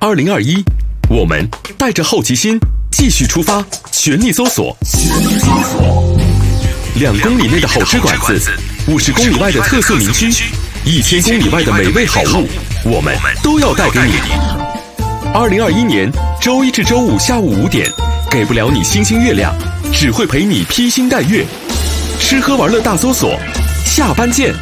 2021，我们带着好奇心继续出发，全力搜索。2公里内的好吃馆子，50公里外的特色名区，1000公里外的美味好物，我们都要带给你。2021年周一至周五下午5点，给不了你星星月亮，只会陪你披星戴月。吃喝玩乐大搜索，下班见。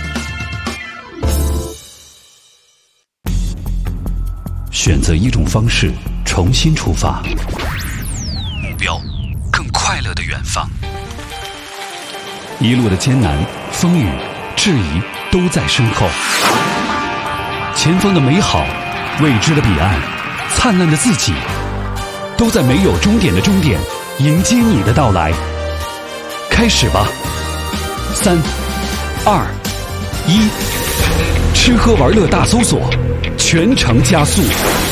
选择一种方式，重新出发，目标更快乐的远方。一路的艰难、风雨、质疑都在身后，前方的美好、未知的彼岸、灿烂的自己，都在没有终点的终点迎接你的到来。开始吧，3、2、1，吃喝玩乐大搜索，全程加速。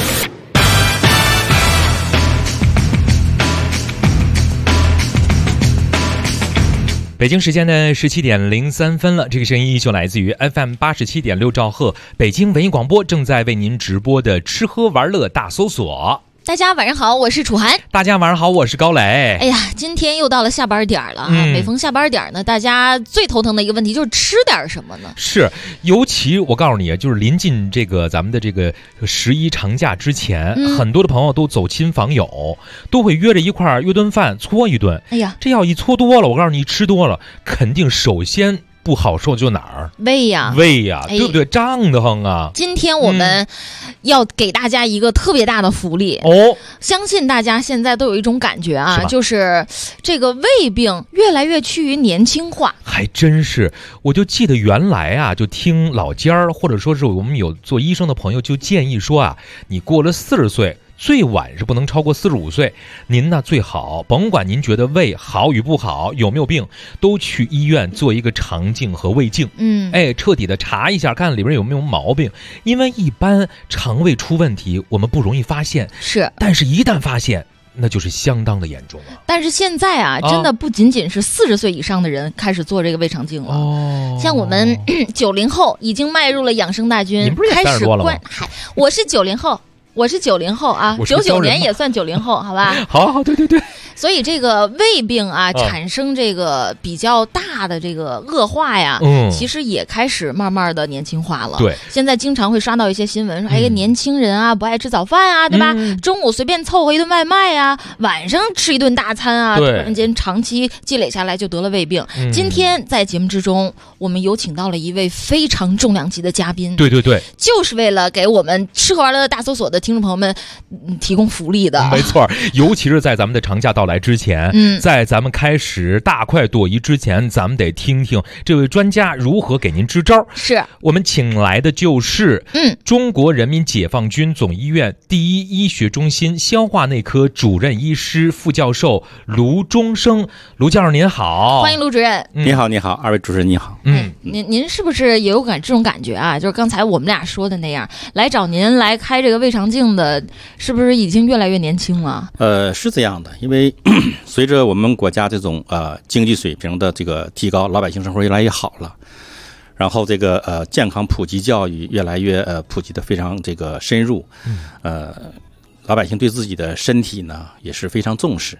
北京时间的17点03分了，这个声音依旧来自于 FM 87.6兆赫，北京文艺广播正在为您直播的吃喝玩乐大搜索。 大家晚上好，我是楚涵。 大家晚上好，我是高磊。 哎呀，今天又到了下班点了啊！每逢下班点呢，大家最头疼的一个问题就是吃点什么呢？是， 尤其我告诉你，就是临近这个咱们的这个11长假之前，很多的朋友都走亲访友，都会约着一块儿约顿饭，搓一顿。哎呀，这要一搓多了，我告诉你，吃多了肯定首先不好受就哪儿？胃呀，对不对？胀得慌啊！ 今天我们要给大家一个特别大的福利哦， 相信大家现在都有一种感觉啊，就是这个胃病越来越趋于年轻化。 还真是，我就记得原来啊，就听老家儿或者说是我们有做医生的朋友就建议说啊，你过了40岁。最晚是不能超过45岁，您呢最好甭管您觉得胃好与不好，有没有病，都去医院做一个肠镜和胃镜，彻底的查一下，看里边有没有毛病。因为一般肠胃出问题，我们不容易发现，但是一旦发现，那就是相当的严重了。 但是现在啊，真的不仅仅是40岁以上的人开始做这个胃肠镜了。像我们90后已经迈入了养生大军， 你不是也30多了吗？ 我是90后。我是90后啊，99年也算90后，好吧？ 好，对。 所以这个胃病啊，产生这个比较大的这个恶化呀，其实也开始慢慢的年轻化了。 对， 现在经常会刷到一些新闻说，年轻人啊不爱吃早饭啊，对吧？中午随便凑合一顿外卖啊，晚上吃一顿大餐啊，突然间长期积累下来就得了胃病。今天在节目之中，我们有请到了一位非常重量级的嘉宾， 对， 就是为了给我们吃喝玩乐大搜索的听众朋友们提供福利的。 没错，尤其是在咱们的长假到来之前，在咱们开始大快朵颐之前，咱们得听听这位专家如何给您支招。 是我们请来的就是中国人民解放军总医院第一医学中心消化内科主任医师副教授卢中生。卢教授您好。 欢迎卢主任。 你好，二位主持人你好。 您是不是也有这种感觉啊？就是刚才我们俩说的那样，来找您来开这个胃肠镜的，是不是已经越来越年轻了？ 是这样的，因为随着我们国家这种经济水平的这个提高，老百姓生活越来越好了，然后这个健康普及教育越来越普及的非常这个深入，老百姓对自己的身体呢也是非常重视，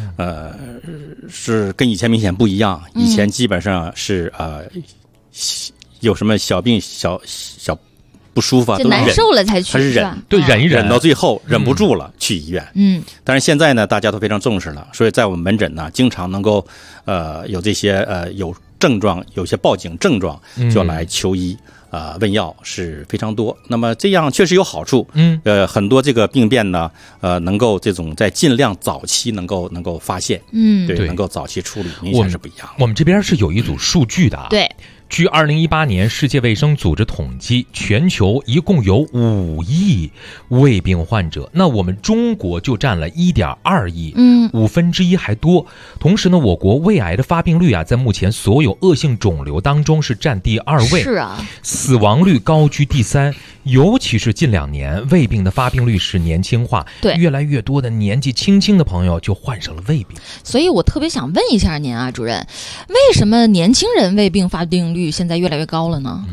是跟以前明显不一样。以前基本上是有什么小病小不舒服啊， 就难受了才去， 他是忍， 对，忍一忍到最后忍不住了去医院。但是现在呢，大家都非常重视了，所以在我们门诊呢，经常能够有这些有症状，有些报警症状就来求医。问药是非常多，那么这样确实有好处。很多这个病变呢，能够这种在尽量早期能够发现，对，能够早期处理，明显是不一样的。 我们这边是有一组数据的啊， 对。 据2018年世界卫生组织统计，全球一共有5亿胃病患者，那我们中国就占了1.2亿，1/5还多。同时呢，我国胃癌的发病率啊，在目前所有恶性肿瘤当中是占第2位， 是啊， 死亡率高居第3。尤其是近2年，胃病的发病率是年轻化， 对， 越来越多的年纪轻轻的朋友就患上了胃病。 所以我特别想问一下您啊，主任，为什么年轻人胃病发病率现在越来越高了呢？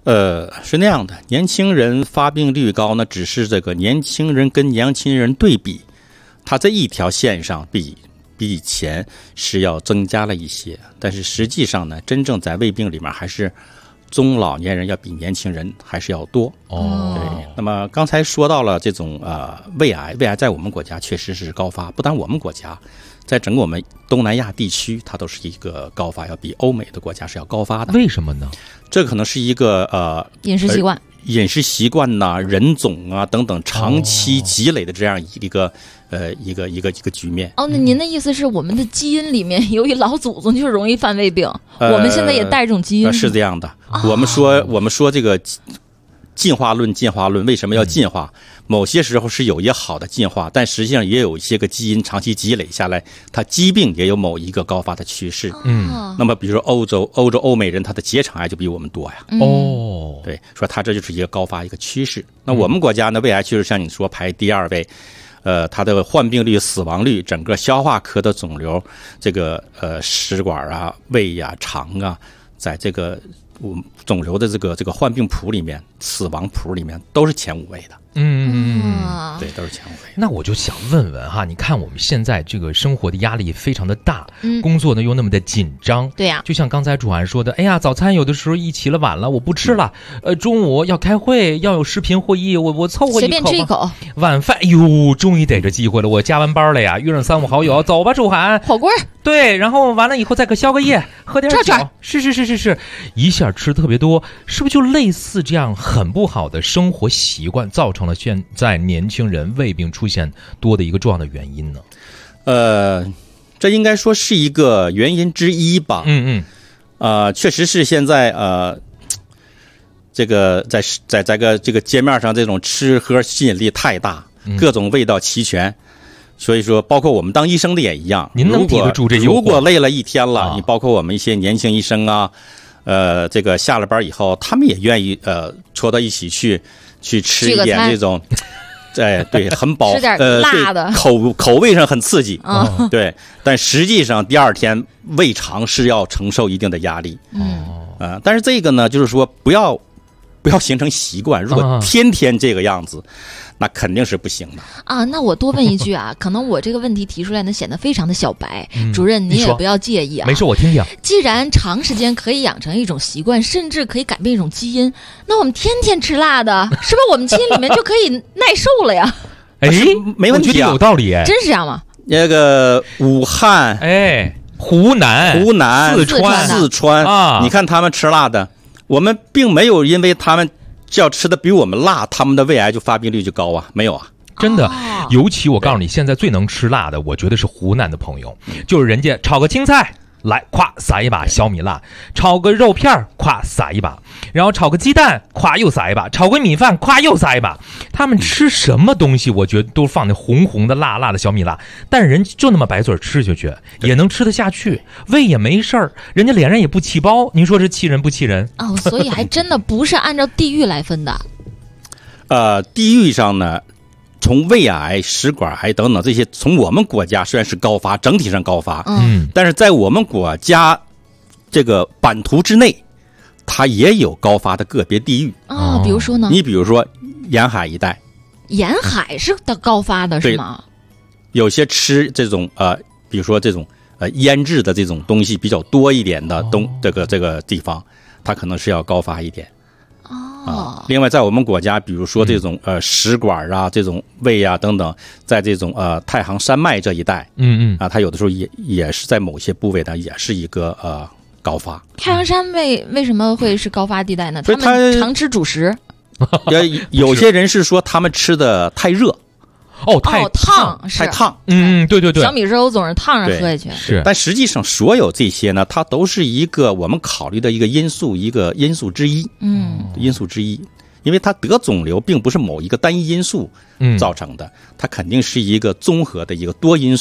是那样的，年轻人发病率高呢，只是这个年轻人跟年轻人对比，它这一条线上比以前是要增加了一些，但是实际上呢，真正在胃病里面还是中老年人要比年轻人还是要多。对。那么刚才说到了这种胃癌在我们国家确实是高发，不但我们国家，在整个我们东南亚地区，它都是一个高发，要比欧美的国家是要高发的。 为什么呢？ 这可能是一个饮食习惯呐、人种啊等等长期积累的这样一个局面。 那您的意思是我们的基因里面，由于老祖宗就容易犯胃病，我们现在也带这种基因？ 是这样的。我们说这个进化论为什么要进化？某些时候是有一些好的进化，但实际上也有一些个基因长期积累下来，它疾病也有某一个高发的趋势。那么比如说欧美人，他的结肠癌就比我们多呀。对，说他这就是一个高发一个趋势。那我们国家呢，胃癌趋势像你说排第2位，它的患病率、死亡率，整个消化科的肿瘤，这个食管啊、胃啊、肠啊，在这个肿瘤的这个患病谱里面、死亡谱里面都是前5位的。对，都是前5位。 那我就想问问哈，你看我们现在这个生活的压力非常的大，工作呢又那么的紧张， 对呀， 就像刚才主涵说的，哎呀，早餐有的时候一起了晚了，我不吃了，中午要开会，要有视频会议，我凑合一口， 随便吃一口。 晚饭，哎呦，终于逮着机会了，我加完班了呀，约上3、5好友，走吧，主涵， 火锅。对， 然后完了以后再个宵个夜，喝点酒，是，一下吃特别多，是不是就类似这样很不好的生活习惯，造成了现在年轻人胃病出现多的一个重要的原因呢？ 这应该说是一个原因之一吧。确实是现在这个在这个街面上，这种吃喝吸引力太大，各种味道齐全。所以说，包括我们当医生的也一样。 您能抵得住这诱惑？ 如果累了一天了，你包括我们一些年轻医生啊，这个下了班以后，他们也愿意戳到一起去吃一点这种，对，很饱， 吃点辣的， 口味上很刺激。对，但实际上第2天胃肠是要承受一定的压力。但是这个呢，就是说不要形成习惯，如果天天这个样子。那肯定是不行的啊！那我多问一句啊，可能我这个问题提出来呢，显得非常的小白。主任，您也不要介意啊。 没事，我听听。 既然长时间可以养成一种习惯，甚至可以改变一种基因，那我们天天吃辣的，是不是我们基因里面就可以耐受了呀？ 没问题啊，有道理。 真是这样吗？ 那个武汉， 湖南、 四川啊，你看他们吃辣的，我们并没有因为他们。只要吃的比我们辣，他们的胃癌就发病率就高啊？没有啊？ 真的，尤其我告诉你，现在最能吃辣的，我觉得是湖南的朋友，就是人家炒个青菜，来，咵撒一把小米辣，炒个肉片，咵撒一把，然后炒个鸡蛋，咵又撒一把，炒个米饭，咵又撒一把。他们吃什么东西，我觉得都放那红红的、辣辣的小米辣，但是人就那么白嘴吃下去，也能吃得下去，胃也没事儿，人家脸上也不起包。您说这气人不气人？ 所以还真的不是按照地域来分的。 地域上呢，从胃癌、食管癌等等这些，从我们国家虽然是高发，整体上高发，但是在我们国家这个版图之内，它也有高发的个别地域比如说呢？ 你比如说沿海一带， 沿海是高发的是吗？ 有些吃这种比如说这种腌制的这种东西比较多一点的这个地方，它可能是要高发一点。另外，在我们国家，比如说这种食管啊、这种胃啊等等，在这种太行山脉这一带，它有的时候也是在某些部位呢，也是一个高发。 太行山为什么会是高发地带呢？他们常吃主食。 有些人是说他们吃的太热。 太烫， 对， 小米粥总是烫着喝下去。 是， 但实际上所有这些呢，它都是一个我们考虑的一个因素之一。因素之一，因为它得肿瘤并不是某一个单一因素造成的，它肯定是一个综合的一个多因素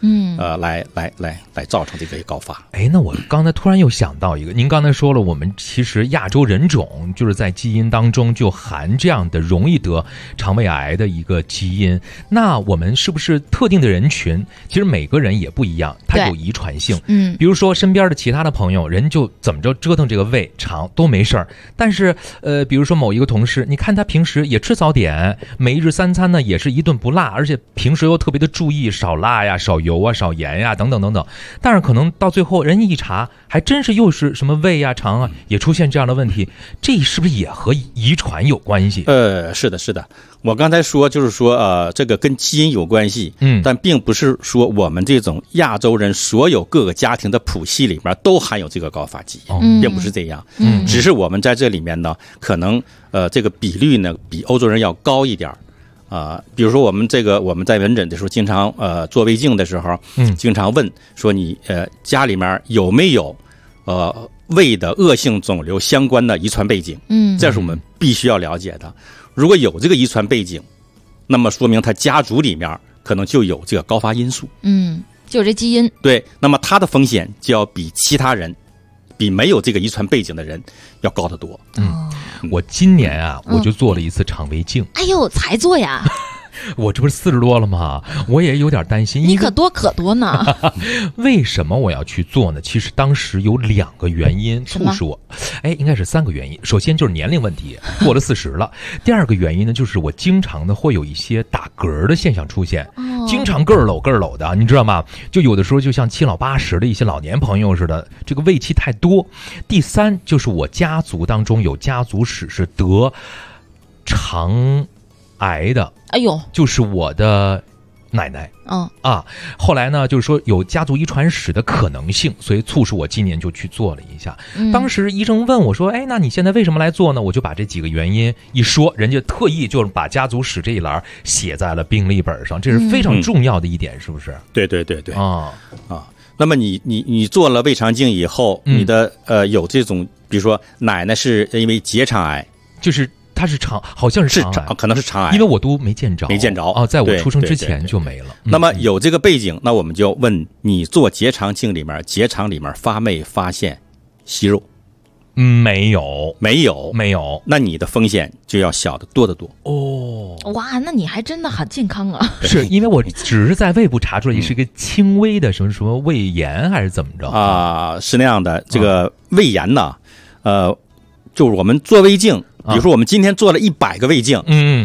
来造成这个高发。 哎，那我刚才突然又想到一个，您刚才说了，我们其实亚洲人种就是在基因当中就含这样的容易得肠胃癌的一个基因，那我们是不是特定的人群，其实每个人也不一样，它有遗传性。比如说身边的其他的朋友，人就怎么着折腾这个胃肠都没事儿，但是比如说某一个同事，你看他平时也吃早点，每一日三餐呢也是一顿不辣，而且平时又特别的注意少辣呀、少油啊、少盐呀等等等等，但是可能到最后人家一查，还真是又是什么胃啊、肠啊也出现这样的问题，这是不是也和遗传有关系？ 是的。我刚才说就是说这个跟基因有关系，但并不是说我们这种亚洲人所有各个家庭的谱系里面都含有这个高发基因，并不是这样，只是我们在这里面呢，可能这个比率呢比欧洲人要高一点。比如说我们在门诊的时候，经常做胃镜的时候，经常问说你家里面有没有胃的恶性肿瘤相关的遗传背景，这是我们必须要了解的。如果有这个遗传背景，那么说明他家族里面可能就有这个高发因素， 就有这基因。 对，那么他的风险就要比其他人，比没有这个遗传背景的人要高得多。 我今年啊，我就做了一次肠胃镜。 哎呦，才做呀！ 我这不是40多了吗？我也有点担心。 你可多呢。 为什么我要去做呢？其实当时有2个原因促使我，应该是3个原因。首先就是年龄问题，过了40了。第2个原因呢，就是我经常的会有一些打嗝的现象出现，经常个儿搂的，你知道吗？就有的时候就像70、80的一些老年朋友似的，这个胃气太多。第3就是我家族当中有家族史是得肠癌的， 哎呦， 就是我的奶奶。后来呢，就是说有家族遗传史的可能性，所以促使我今年就去做了一下。当时医生问我说：“那你现在为什么来做呢？”我就把这几个原因一说，人家特意就把家族史这一栏写在了病历本上，这是非常重要的一点，是不是？ 对。那么你做了胃肠镜以后，你的有这种，比如说奶奶是因为结肠癌， 就是它是好像是肠癌， 可能是肠癌， 因为我都没见着在我出生之前就没了。 那么有这个背景，那我们就问你做结肠镜里面，结肠里面发没发现息肉？ 没有。 那你的风险就要小得多得多。 哇，那你还真的很健康啊！ 是因为我只是在胃部查出来是一个轻微的什么胃炎还是怎么着是那样的。这个胃炎呢，就是我们做胃镜，比如说我们今天做了100个胃镜，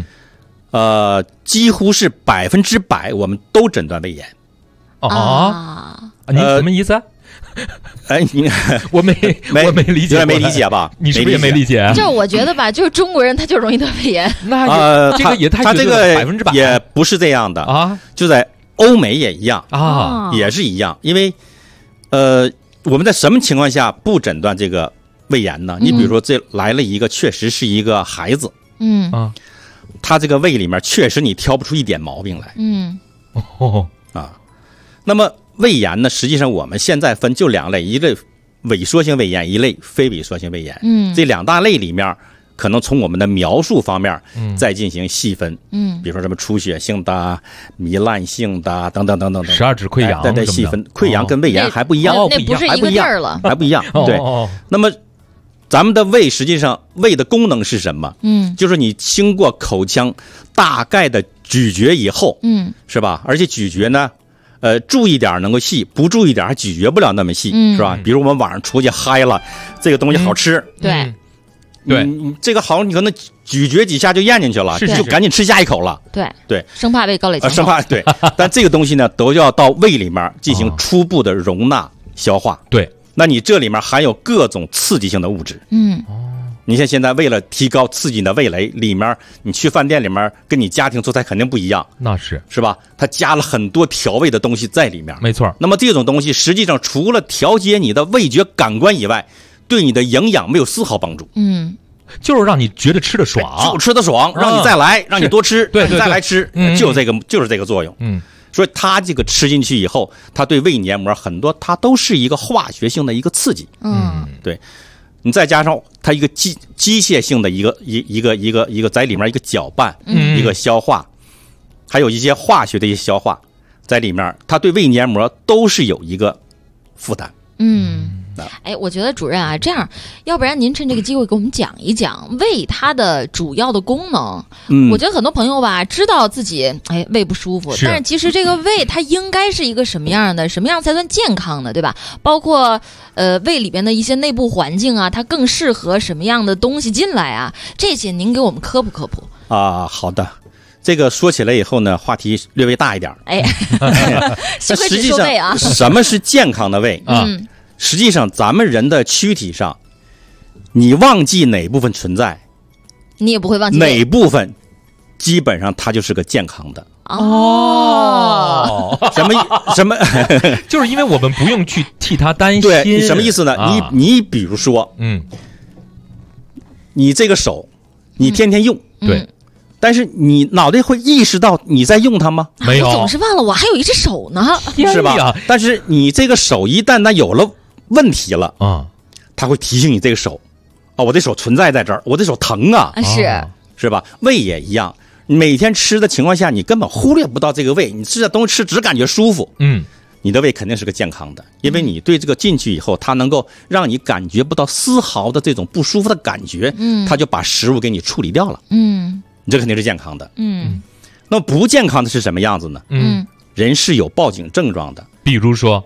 几乎是100%我们都诊断胃炎。 你什么意思？我没理解， 有点没理解吧？ 你是不是也没理解？ 就是我觉得吧，就是中国人他就容易得胃炎。 那这个也太他这个 100% 也不是这样的啊，就在欧美也一样啊， 也是一样。因为我们在什么情况下不诊断这个胃炎呢？你比如说这来了一个确实是一个孩子，他这个胃里面确实你挑不出一点毛病来，那么胃炎呢，实际上我们现在分就2类，一类萎缩性胃炎，一类非萎缩性胃炎。这2大类里面，可能从我们的描述方面，再进行细分。比如说什么出血性的、糜烂性的等等等等等。 12指溃疡， 再细分。溃疡跟胃炎还不一样， 那不是一个地儿了， 还不一样。对。那么咱们的胃实际上胃的功能是什么？就是你经过口腔大概的咀嚼以后，是吧？而且咀嚼呢。注意点能够细，不注意点还咀嚼不了那么细，是吧？比如我们晚上出去嗨了，这个东西好吃， 对， 这个好，你可能咀嚼几下就咽进去了，就赶紧吃下一口了，对， 生怕胃高垒强， 生怕对，但这个东西呢，都要到胃里面进行初步的容纳消化， 对， 那你这里面含有各种刺激性的物质，你像现在为了提高刺激你的味蕾，里面你去饭店里面跟你家庭做菜肯定不一样， 那是吧？它加了很多调味的东西在里面， 没错。 那么这种东西实际上除了调节你的味觉感官以外，对你的营养没有丝毫帮助。 就是让你觉得吃的爽， 就吃的爽，让你再来，让你多吃， 对， 再来吃，就是这个作用。所以它这个吃进去以后，它对胃黏膜很多，它都是一个化学性的一个刺激。对。你再加上它一个机械性的一个在里面一个搅拌，一个消化，还有一些化学的一些消化， 在里面，它对胃黏膜都是有一个负担。 哎，我觉得主任啊，这样，要不然您趁这个机会给我们讲一讲胃它的主要的功能。我觉得很多朋友吧，知道自己胃不舒服，但是其实这个胃它应该是一个什么样的，什么样才算健康的，对吧？包括胃里边的一些内部环境啊，它更适合什么样的东西进来啊？这些您给我们科普科普啊。好的。这个说起来以后呢，话题略微大一点。 幸亏只说胃啊。 什么是健康的胃啊？实际上，咱们人的躯体上，你忘记哪部分存在， 你也不会忘记哪部分，基本上它就是个健康的。什么？ 就是因为我们不用去替他担心。 对，什么意思呢？你比如说，你这个手，你天天用， 对。 但是你脑袋会意识到你在用它吗？ 没有， 我总是忘了我还有一只手呢， 是吧？但是你这个手一旦它有了问题了它会提醒你这个手，我这手存在在这儿，我这手疼啊，是吧？胃也一样，每天吃的情况下，你根本忽略不到这个胃，你吃的东西吃只感觉舒服，你的胃肯定是个健康的，因为你对这个进去以后，它能够让你感觉不到丝毫的这种不舒服的感觉，它就把食物给你处理掉了，你这肯定是健康的。那么不健康的是什么样子呢？人是有报警症状的， 比如说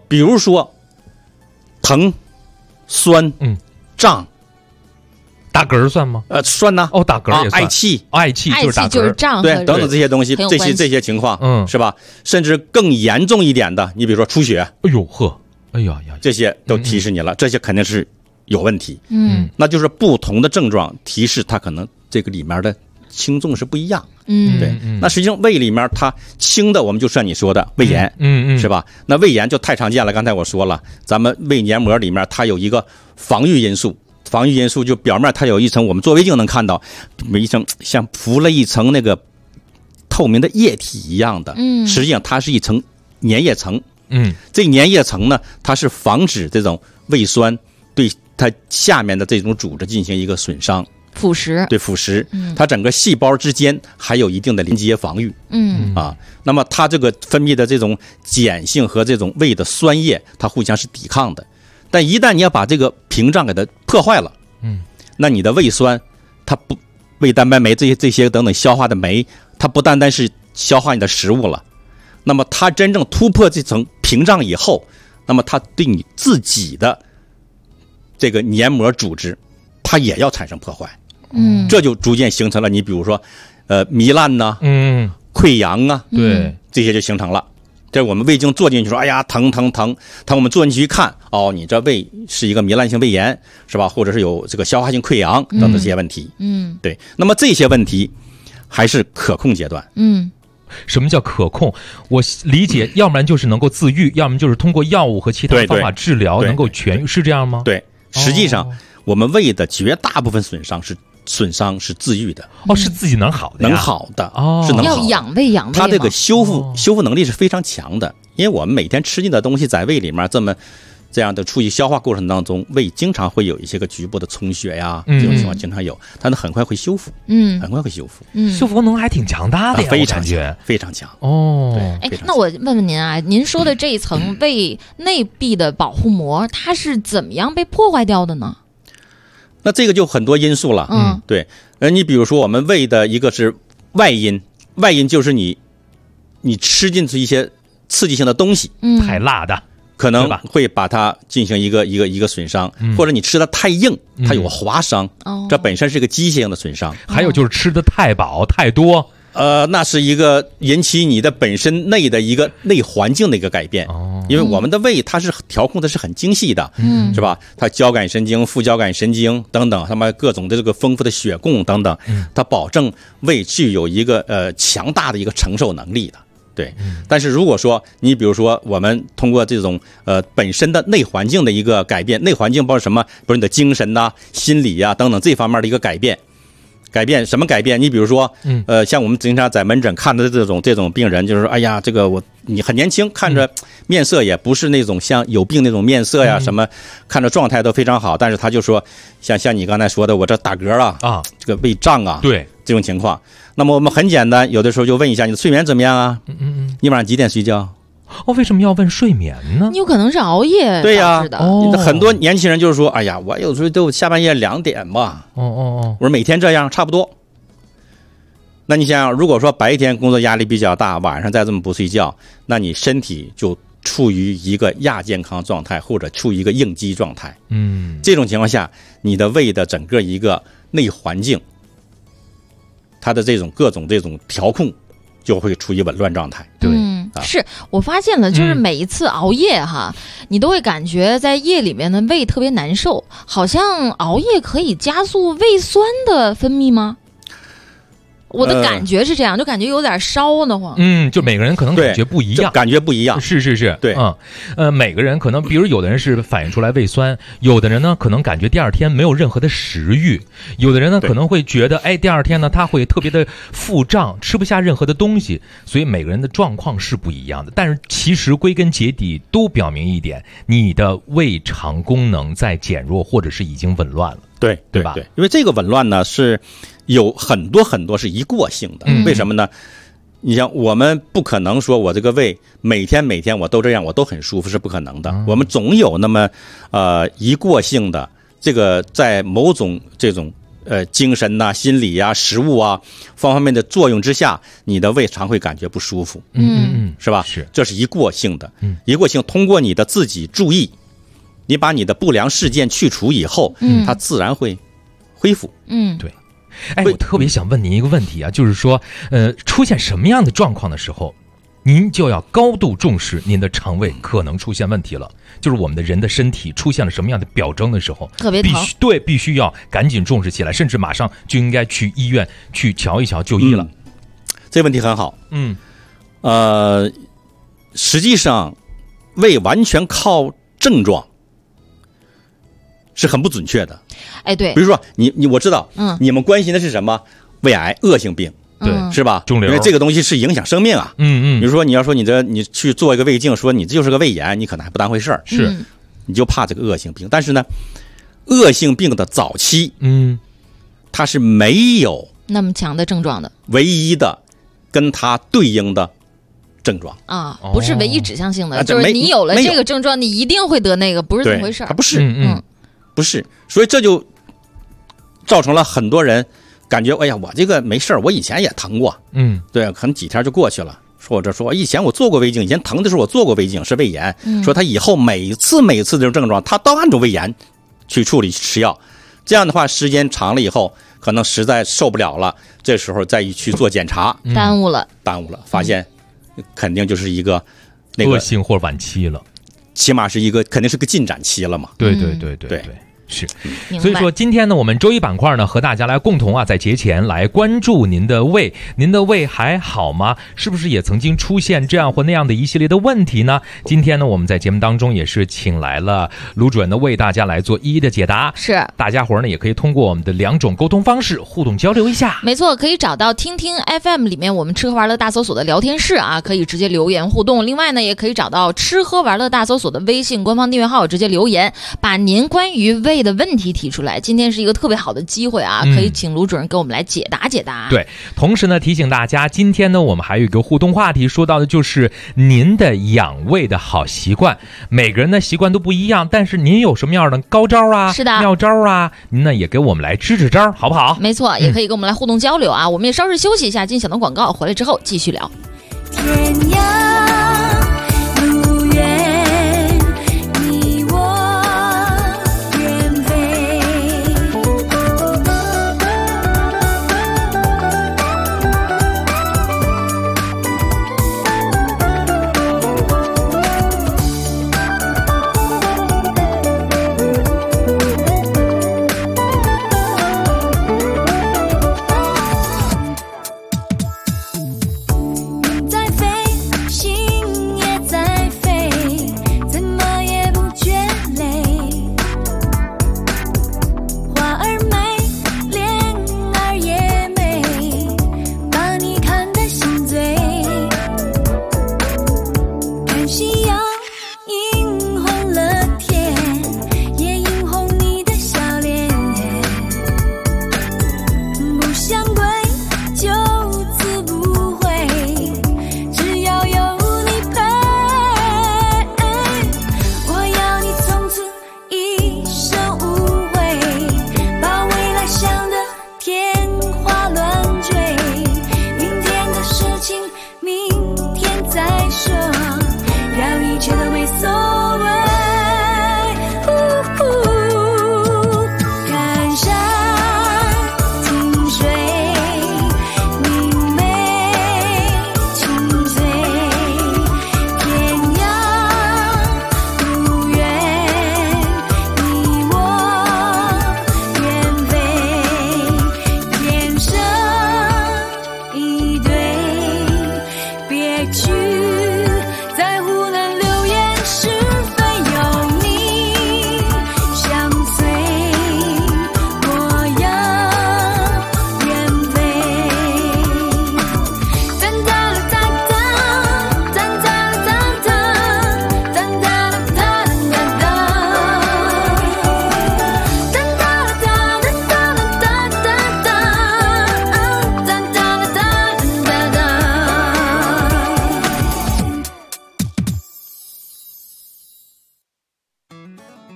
疼、酸、胀。 打嗝算吗？ 酸呐。 打嗝也算。 嗳气就是打嗝， 就是胀， 对，等等这些东西，这些情况，是吧？甚至更严重一点的，你比如说出血，这些都提示你了，这些肯定是有问题。那就是不同的症状提示它可能这个里面的轻重是不一样。对。那实际上胃里面它轻的，我们就像你说的胃炎，是吧？那胃炎就太常见了。刚才我说了，咱们胃黏膜里面它有一个防御因素就表面它有一层，我们做胃镜能看到，有一层像浮了一层那个透明的液体一样的，实际上它是一层粘液层。这粘液层呢，它是防止这种胃酸对它下面的这种组织进行一个损伤。 腐蚀， 它整个细胞之间还有一定的连接防御。那么它这个分泌的这种碱性和这种胃的酸液，它互相是抵抗的。但一旦你要把这个屏障给它破坏了，那你的胃酸，它不胃蛋白酶这些等等消化的酶，它不单单是消化你的食物了，那么它真正突破这层屏障以后，那么它对你自己的这个黏膜组织，它也要产生破坏。这就逐渐形成了，你比如说，糜烂呐，溃疡啊， 对， 这些就形成了。这我们胃镜做进去说，哎呀，疼，我们做进去一看，你这胃是一个糜烂性胃炎，是吧？或者是有这个消化性溃疡等等这些问题。对。那么这些问题还是可控阶段。 什么叫可控？我理解，要不然就是能够自愈，要么就是通过药物和其他方法治疗能够痊愈，是这样吗？ 对，实际上我们胃的绝大部分损伤是自愈的。 是自己能好的， 是能好的。 要养胃它这个修复能力是非常强的，因为我们每天吃进的东西在胃里面这样的处于消化过程当中，胃经常会有一些个局部的充血呀，这种情况经常有，它很快会修复。很快会修复。 修复功能还挺强大的呀， 非常强，非常强。 那我问问您啊，您说的这一层胃内壁的保护膜，它是怎么样被破坏掉的呢？ 那这个就很多因素了。对。你比如说我们胃的一个是外因就是你吃进去一些刺激性的东西， 太辣的， 可能会把它进行一个损伤，或者你吃的太硬，它有划伤，这本身是一个机械性的损伤。 还有就是吃的太饱太多， 那是一个引起你的本身内的一个内环境的一个改变。因为我们的胃它是调控的是很精细的，是吧？它交感神经、副交感神经等等，它们各种的这个丰富的血供等等，它保证胃具有一个强大的一个承受能力的。对。但是如果说你比如说我们通过这种本身的内环境的一个改变，内环境包括什么？比如你的精神呐、心理呀等等这方面的一个改变什么改变？你比如说，像我们经常在门诊看的这种病人，就是说，哎呀，这个你很年轻，看着面色也不是那种像有病那种面色呀，什么看着状态都非常好，但是他就说，像你刚才说的，我这打嗝啊，这个胃胀啊， 对这种情况。那么我们很简单，有的时候就问一下你的睡眠怎么样啊？你晚上几点睡觉？ 为什么要问睡眠呢？ 你有可能是熬夜对呀、 导致的。 很多年轻人就是说，哎呀，我有时候都下半夜2点吧。我说每天这样差不多。那你想想，如果说白天工作压力比较大，晚上再这么不睡觉，那你身体就处于一个亚健康状态，或者处于一个应激状态。这种情况下，你的胃的整个一个内环境，它的这种各种这种调控就会处于紊乱状态。 对， 是我发现了，就是每一次熬夜哈，你都会感觉在夜里面的胃特别难受，好像熬夜可以加速胃酸的分泌吗？我的感觉是这样，就感觉有点烧得慌。 就每个人可能感觉不一样， 感觉不一样。 是， 对， 每个人可能，比如有的人是反映出来胃酸，有的人呢可能感觉第二天没有任何的食欲，有的人呢可能会觉得，第二天呢他会特别的腹胀，吃不下任何的东西，所以每个人的状况是不一样的。但是其实归根结底都表明一点，你的胃肠功能在减弱，或者是已经紊乱了。对吧？ 对，因为这个紊乱呢是有很多是一过性的。为什么呢？你像我们不可能说我这个胃每天我都这样，我都很舒服，是不可能的。我们总有那么一过性的这个在某种这种精神呐、心理啊、食物啊方方面面的作用之下，你的胃肠会感觉不舒服。是吧？ 是， 这是一过性的。一过性通过你的自己注意，你把你的不良事件去除以后，它自然会恢复。 对。我特别想问您一个问题啊，就是说，出现什么样的状况的时候，您就要高度重视您的肠胃可能出现问题了。就是我们的人的身体出现了什么样的表征的时候， 特别疼， 必须要赶紧重视起来，甚至马上就应该去医院去瞧一瞧就医了。 这问题很好。实际上，胃完全靠症状是很不准确的。 对， 比如说我知道，你们关心的是什么？胃癌、恶性病， 对， 是吧？ 肿瘤， 因为这个东西是影响生命啊。比如说你要说你去做一个胃镜，说你这就是个胃炎，你可能还不当回事儿， 是， 你就怕这个恶性病。但是呢，恶性病的早期，它是没有那么强的症状的， 唯一的跟它对应的症状啊，不是唯一指向性的，就是你有了这个症状，你一定会得那个，不是这么回事。 它不是，不是，所以这就造成了很多人感觉，哎呀，我这个没事儿，我以前也疼过，对，可能几天就过去了。说以前我做过胃镜，以前疼的时候我做过胃镜，是胃炎。说他以后每次这种症状，他都按照胃炎去处理吃药。这样的话，时间长了以后，可能实在受不了了，这时候再去做检查， 耽误了， 发现肯定就是一个恶性或晚期了， 起码是肯定是个进展期了嘛。 对。是，所以说今天呢，我们周一板块呢和大家来共同在节前来关注您的胃，您的胃还好吗？是不是也曾经出现这样或那样的一系列的问题呢？今天呢，我们在节目当中也是请来了卢主任呢为大家来做一一的解答。 是， 大家伙呢也可以通过我们的2种沟通方式互动交流一下。 没错，可以找到听听 FM 里面我们吃喝玩乐大搜索的聊天室啊，可以直接留言互动。另外呢，也可以找到吃喝玩乐大搜索的微信官方订阅号，直接留言，把您关于胃的问题提出来。今天是一个特别好的机会啊，可以请卢主任给我们来解答解答。 对，同时呢提醒大家，今天呢我们还有一个互动话题，说到的就是您的养胃的好习惯。每个人的习惯都不一样，但是您有什么样的高招啊？ 是的， 妙招啊，您呢也给我们来支招，好不好？ 没错，也可以跟我们来互动交流啊。我们也稍事休息一下，进小段广告，回来之后继续聊。 天涯路远，你我远飞。云在飞。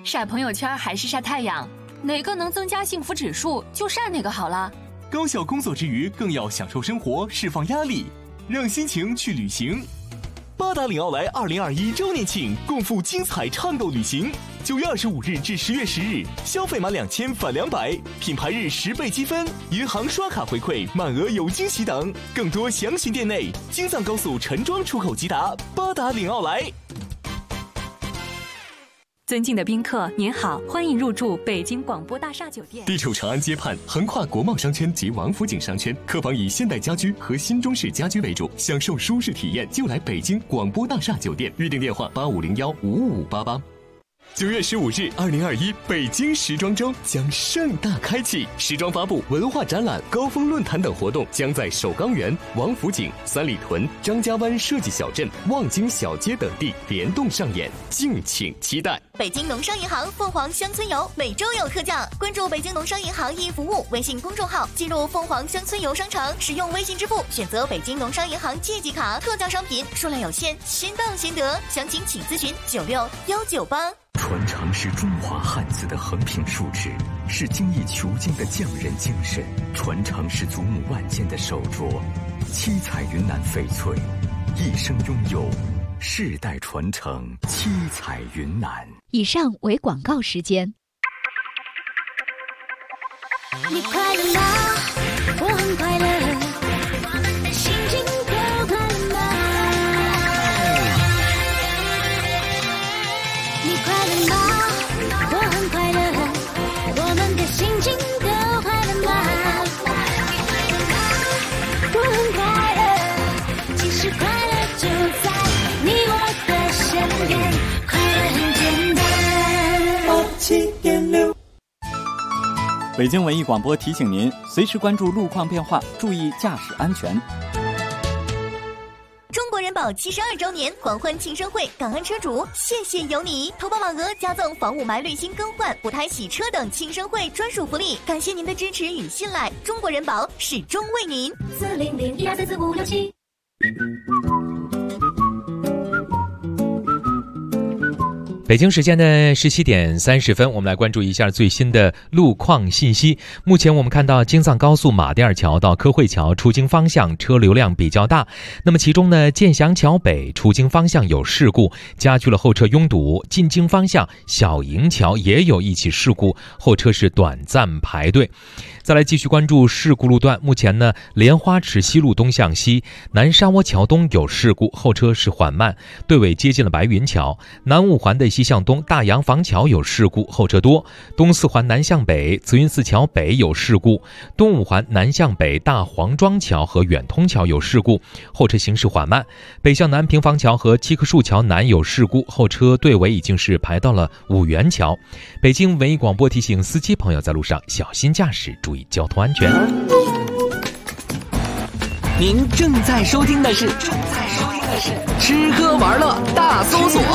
晒朋友圈还是晒太阳，哪个能增加幸福指数就晒哪个好了。 高效工作之余，更要享受生活，释放压力，让心情去旅行。八达岭奥莱2021周年庆，共赴精彩畅购旅行。9月25日至10月10日，消费满2000返200，品牌日10倍积分，银行刷卡回馈，满额有惊喜等。更多详询店内。京藏高速陈庄出口吉达，八达岭奥莱。 尊敬的宾客，您好，欢迎入住北京广播大厦酒店。 地处长安街畔，横跨国贸商圈及王府井商圈，客房以现代家居和新中式家居为主，享受舒适体验就来北京广播大厦酒店。预订电话8501-55588。9月15日，2021北京时装周将盛大开启，时装发布、文化展览、高峰论坛等活动将在首钢园、王府井、三里屯、张家湾设计小镇、望京小街等地联动上演，敬请期待。 北京农商银行凤凰乡村游每周有特价，关注北京农商银行易服务微信公众号，进入凤凰乡村游商城，使用微信支付，选择北京农商银行借记卡，特价商品数量有限，先到先得，详情请咨询96198。 传承是中华汉字的横平竖直，是精益求精的匠人精神；传承是祖母万间的手镯，七彩云南翡翠，一生拥有，世代传承，七彩云南。 以上为广告时间。 你快乐吗？我很快乐，心情都快乐吗？你快乐吗？我很快乐，我们的心情都快乐吗？我很快乐，其实快乐就在你我的身边，快乐很简单。 北京文艺广播提醒您，随时关注路况变化，注意驾驶安全。 中国人保72周年狂欢庆生会，港安车主谢谢有你！投保满额加赠房屋霾滤芯更换、补胎洗车等庆生会专属福利，感谢您的支持与信赖，中国人保始终为您。 400-1234567。 北京时间的17点30分，我们来关注一下最新的路况信息。目前我们看到京藏高速马甸尔桥到科汇桥出京方向车流量比较大，那么其中呢，建祥桥北出京方向有事故，加剧了后车拥堵。进京方向小营桥也有一起事故，后车是短暂排队。再来继续关注事故路段，目前呢，莲花池西路东向西南沙窝桥东有事故，后车是缓慢，队尾接近了白云桥。南五环的西向东大洋房桥有事故，后车多。东四环南向北慈云寺桥北有事故，东五环南向北大黄庄桥和远通桥有事故，后车行驶缓慢。北向南平房桥和七棵树桥南有事故，后车队尾已经是排到了五元桥。北京文艺广播提醒司机朋友在路上小心驾驶，注意交通安全。 您正在收听的是吃喝玩乐大搜索。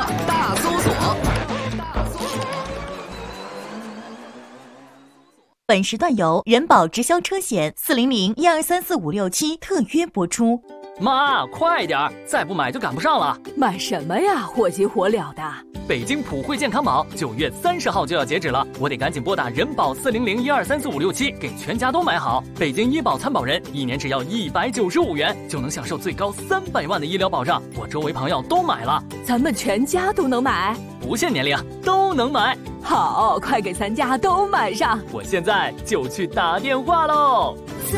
本时段由人保直销车险400-1234567特约播出。 妈，快点，再不买就赶不上了。 买什么呀，火急火燎的。 北京普惠健康宝9月30号就要截止了，我得赶紧拨打人保400-1234567，给全家都买好。北京医保参保人1年只要195元，就能享受最高300万的医疗保障。我周围朋友都买了， 咱们全家都能买， 不限年龄都能买。 好，快给咱家都买上！ 我现在就去打电话喽。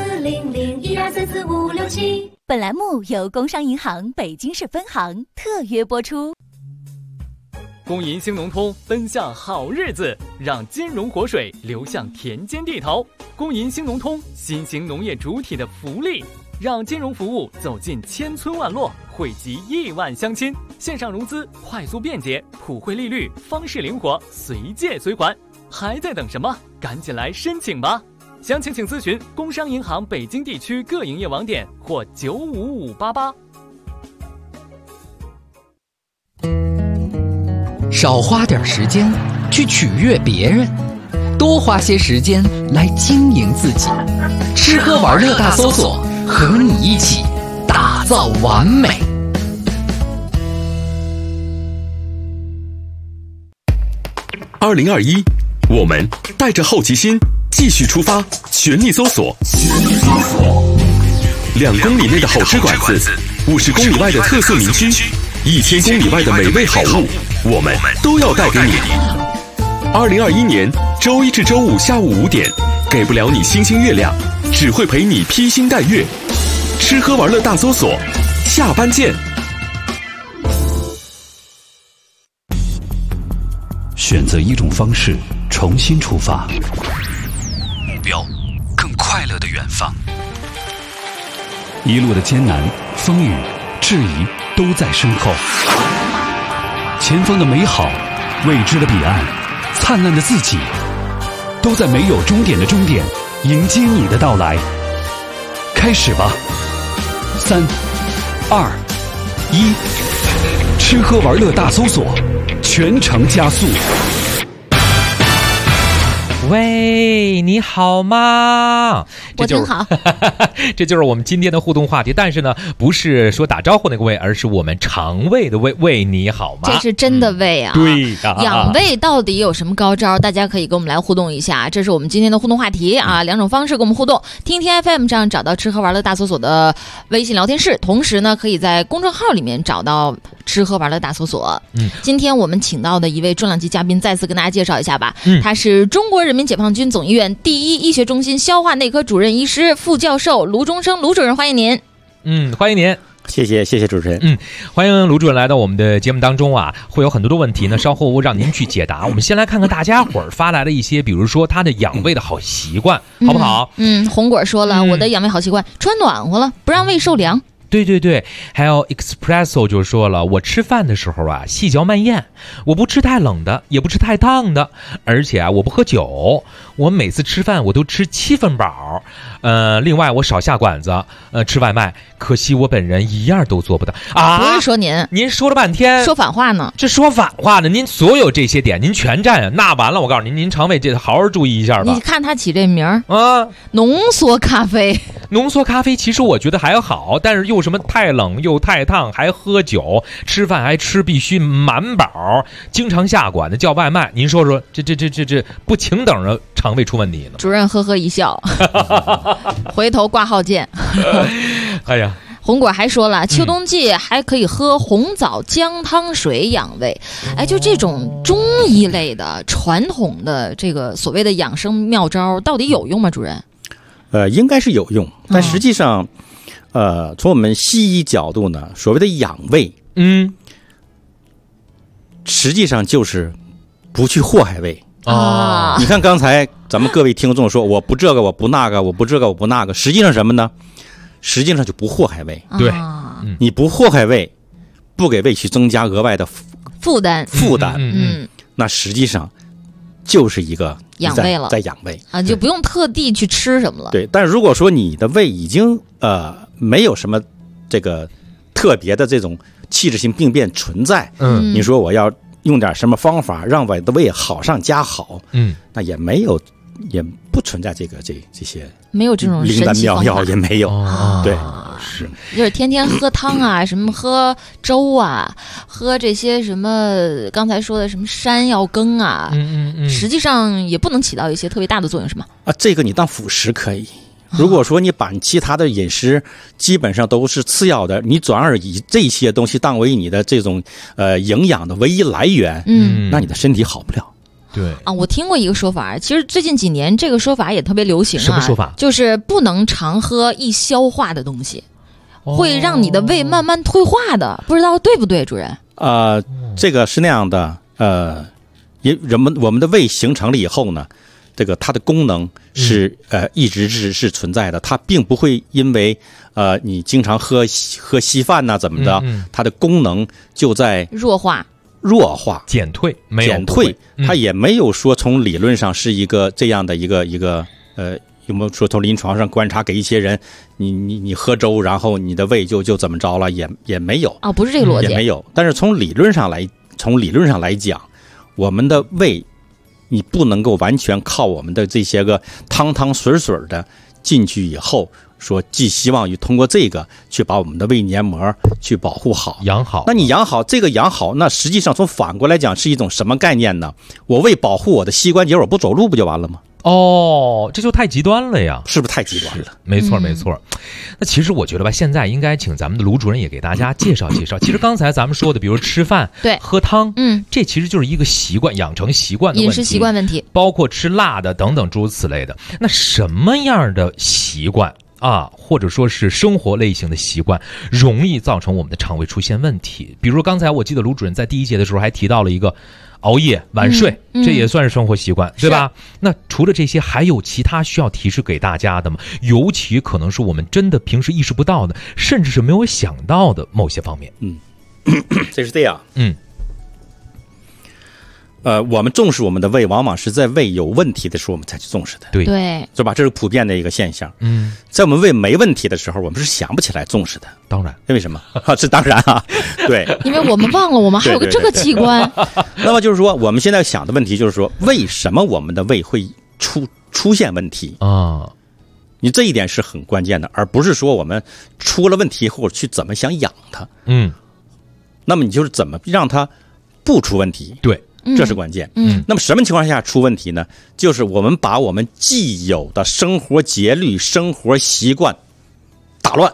400-1234567。 本栏目由工商银行北京市分行特约播出。 工银兴农通奔向好日子，让金融活水流向田间地头。工银兴农通新型农业主体的福利，让金融服务走进千村万落，惠及亿万乡亲。线上融资快速便捷，普惠利率，方式灵活，随借随还。还在等什么？赶紧来申请吧！详情请咨询工商银行北京地区各营业网点或95588。 少花点时间去取悦别人，多花些时间来经营自己。吃喝玩乐大搜索，和你一起打造完美。 2021，我们带着好奇心继续出发，全力搜索。2公里内的好吃馆子，50公里外的特色名区，1000公里外的美味好物，我们都要带给你。2021年周一至周五下午5点，给不了你星星月亮，只会陪你披星戴月。吃喝玩乐大搜索，下班见。 选择一种方式，重新出发，目标更快乐的远方。一路的艰难、风雨、质疑都在身后，前方的美好、未知的彼岸、灿烂的自己，都在没有终点的终点迎接你的到来。开始吧！3、2、1，吃喝玩乐大搜索，全程加速。 喂，你好吗？ 我挺好。 这就是我们今天的互动话题，但是呢，不是说打招呼那个喂，而是我们肠胃的喂。喂，你好吗？ 这是真的胃啊！ 对的。 养胃到底有什么高招？大家可以跟我们来互动一下，这是我们今天的互动话题啊。2种方式跟我们互动：听听 FM 上找到吃喝玩乐大搜索的微信聊天室，同时呢，可以在公众号里面找到吃喝玩乐大搜索。今天我们请到的一位重量级嘉宾，再次跟大家介绍一下吧。他是中国人民解放军总医院第一医学中心消化内科主任医师、副教授卢中生卢主任，欢迎您。 欢迎您。 谢谢主持人。 欢迎卢主任来到我们的节目当中啊，会有很多的问题呢，稍后让您去解答。我们先来看看大家伙儿发来的一些，比如说他的养胃的好习惯，好不好？ 红果说了，我的养胃好习惯，穿暖和了，不让胃受凉。 对，还有 Espresso 就说了，我吃饭的时候啊，细嚼慢咽，我不吃太冷的，也不吃太烫的，而且啊，我不喝酒，我每次吃饭我都吃7分饱。另外我少下馆子，吃外卖，可惜我本人一样都做不到啊！ 不是说您说了半天说反话呢， 这说反话呢，您所有这些点您全占呀，那完了，我告诉您，您肠胃这好好注意一下吧。 你看他起这名儿啊，浓缩咖啡， 其实我觉得还好，但是又什么太冷又太烫，还喝酒，吃饭还吃必须满饱，经常下馆子叫外卖，您说说这不请等着肠胃出问题呢？ 主任呵呵一笑。回头挂号见。 哎呀， 红果还说了，秋冬季还可以喝红枣姜汤水养胃。就这种中医类的传统的这个所谓的养生妙招，到底有用吗？主任？ 应该是有用，但实际上，从我们西医角度呢，所谓的养胃，实际上就是不去祸害胃。你看刚才咱们各位听众说我不这个我不那个，我不这个我不那个，实际上什么呢？实际上就不祸害胃。 对， 你不祸害胃，不给胃去增加额外的负担，那实际上就是一个养胃了， 在养胃啊，就不用特地去吃什么了。 对，但如果说你的胃已经没有什么这个特别的这种器质性病变存在，你说我要用点什么方法让我的胃好上加好，那也不存在这些没有这种灵丹妙药，也没有。对， 是就是天天喝汤啊，什么喝粥啊，喝这些什么刚才说的什么山药羹啊，实际上也不能起到一些特别大的作用，是吗？ 这个你当辅食可以。如果说你把其他的饮食基本上都是次要的，你转而以这些东西当为你的这种营养的唯一来源，那你的身体好不了。 对啊，我听过一个说法，其实最近几年这个说法也特别流行啊。 什么说法？ 就是不能常喝易消化的东西，会让你的胃慢慢退化的，不知道对不对，主任？ 这个是那样的，我们的胃形成了以后呢，这个它的功能是一直是存在的，它并不会因为你经常喝稀饭呐怎么的，它的功能就在弱化、 减退， 它也没有说从理论上是一个这样的一个有没有说从临床上观察给一些人，你喝粥，然后你的胃就怎么着了，也没有不是这个逻辑， 也没有。但是从理论上来讲，我们的胃你不能够完全靠我们的这些个汤汤水水的进去以后， 说寄希望于通过这个去把我们的胃黏膜去保护好、 养好。 那你养好这个养好，那实际上从反过来讲是一种什么概念呢？我为保护我的膝关节，我不走路不就完了吗？ 哦，这就太极端了呀！ 是不是太极端了？ 没错，没错。那其实我觉得吧，现在应该请咱们的卢主任也给大家介绍介绍。其实刚才咱们说的，比如吃饭、 对， 喝汤，这其实就是一个习惯，养成习惯的问题， 饮食习惯问题， 包括吃辣的等等诸如此类的。那什么样的习惯啊，或者说是生活类型的习惯，容易造成我们的肠胃出现问题？比如刚才我记得卢主任在第一节的时候还提到了一个熬夜晚睡，这也算是生活习惯，对吧？那除了这些，还有其他需要提示给大家的吗？尤其可能是我们真的平时意识不到的，甚至是没有想到的某些方面。 这是这样。我们重视我们的胃，往往是在胃有问题的时候我们才去重视的， 对， 是吧？这是普遍的一个现象。在我们胃没问题的时候，我们是想不起来重视的。 当然， 为什么？是当然啊，对， 因为我们忘了我们还有个这个器官。 那么就是说，我们现在想的问题就是说，为什么我们的胃会出现问题啊？ 你这一点是很关键的，而不是说我们出了问题后去怎么想养它。那么你就是怎么让它不出问题？ 对。 这是关键。那么什么情况下出问题呢？就是我们把我们既有的生活节律、生活习惯打乱，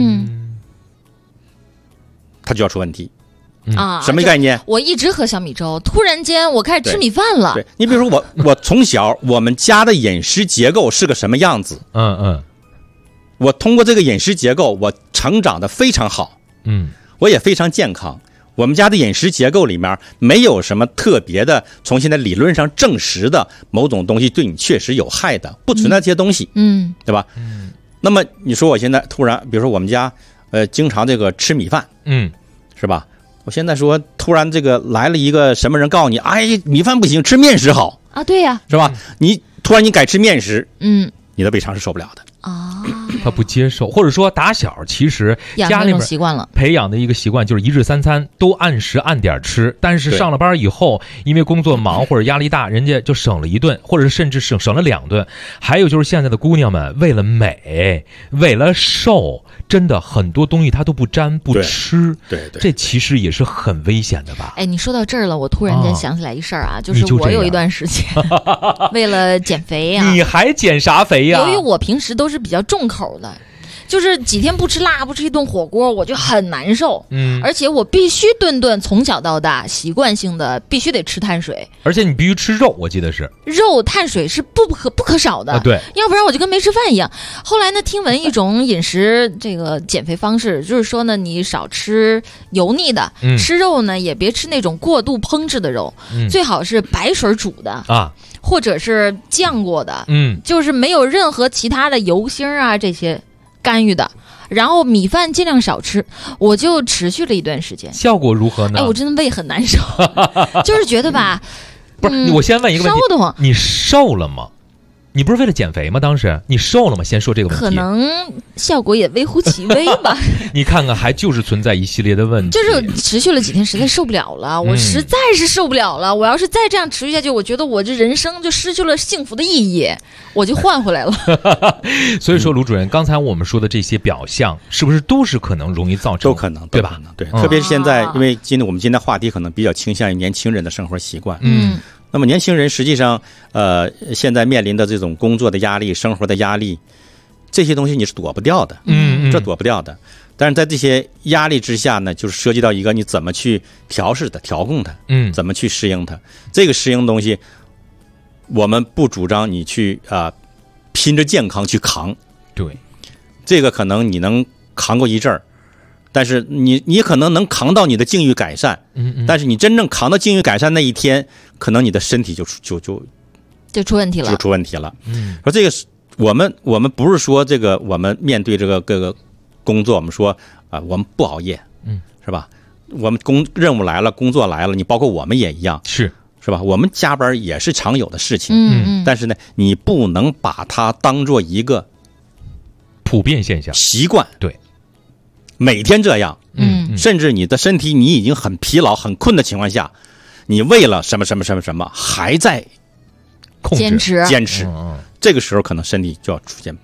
它就要出问题。什么概念？ 我一直喝小米粥，突然间我开始吃米饭了。 对，你比如说我从小我们家的饮食结构是个什么样子？我通过这个饮食结构，我成长得非常好。我也非常健康。我们家的饮食结构里面没有什么特别的，从现在理论上证实的某种东西对你确实有害的，不存在这些东西，对吧？那么你说我现在突然，比如说我们家经常这个吃米饭，是吧？我现在说突然这个来了一个什么人告诉你，哎，米饭不行，吃面食好啊，对呀， 是吧？你突然你改吃面食，你的胃肠是受不了的。 他不接受，或者说打小其实家里面习惯了培养的一个习惯就是一日三餐都按时按点吃，但是上了班以后，因为工作忙或者压力大，人家就省了一顿，或者是甚至省了2顿。还有就是现在的姑娘们为了美，为了瘦，真的很多东西她都不沾不吃， 对， 这其实也是很危险的吧？ 哎，你说到这儿了，我突然间想起来一事儿啊，就是我有一段时间为了减肥啊， 你还减啥肥呀？ 由于我平时都是比较重口的，就是几天不吃辣，不吃一顿火锅，我就很难受。而且我必须顿从小到大习惯性的必须得吃碳水， 而且你必须吃肉，我记得是肉碳水是不可少的， 对， 要不然我就跟没吃饭一样。后来呢，听闻一种饮食这个减肥方式，就是说呢，你少吃油腻的，吃肉呢也别吃那种过度烹制的肉，最好是白水煮的啊。或者是酱过的，就是没有任何其他的油星啊这些干预的，然后米饭尽量少吃，我就持续了一段时间。 效果如何呢？ 哎，我真的胃很难受，就是觉得吧， 不是，我先问一个问题， 烧得慌。 你瘦了吗？你不是为了减肥吗？当时你瘦了吗？先说这个问题。 可能效果也微乎其微吧。 你看看，还就是存在一系列的问题。 就是持续了几天，实在受不了了，我实在是受不了了。我要是再这样持续下去，我觉得我这人生就失去了幸福的意义，我就换回来了。 所以说，卢主任，刚才我们说的这些表象，是不是都是可能容易造成？ 都可能， 对吧？ 对，特别是现在，因为我们今天话题可能比较倾向于年轻人的生活习惯。那么年轻人实际上，现在面临的这种工作的压力、生活的压力，这些东西你是躲不掉的，这躲不掉的。但是在这些压力之下呢，就是涉及到一个你怎么去调试它、调控它，怎么去适应它。这个适应东西，我们不主张你去拼着健康去扛， 对， 这个可能你能扛过一阵儿。但是你可能能扛到你的境遇改善，但是你真正扛到境遇改善那一天，可能你的身体就出问题了， 就出问题了。说这个是我们不是说这个我们面对这个各个工作，我们说我们不熬夜，是吧？我们任务来了，工作来了，你包括我们也一样， 是吧？我们加班也是常有的事情，但是呢，你不能把它当做一个普遍现象、 习惯， 对。 每天这样，甚至你的身体你已经很疲劳、很困的情况下，你为了什么还在坚持， 这个时候可能身体就要出现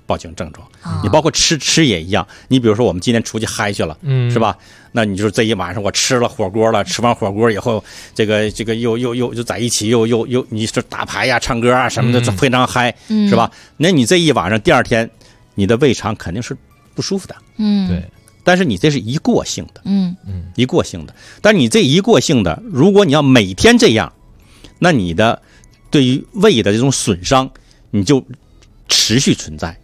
报警症状。你包括吃也一样，你比如说我们今天出去嗨去了，是吧？那你就是这一晚上我吃了火锅了，吃完火锅以后，这个又就在一起又你是打牌呀、唱歌啊什么的，非常嗨，是吧？那你这一晚上，第二天你的胃肠肯定是不舒服的， 对。 但是你这是一过性的，一过性的。但是你这一过性的，如果你要每天这样，那你的对于胃的这种损伤，你就持续存在。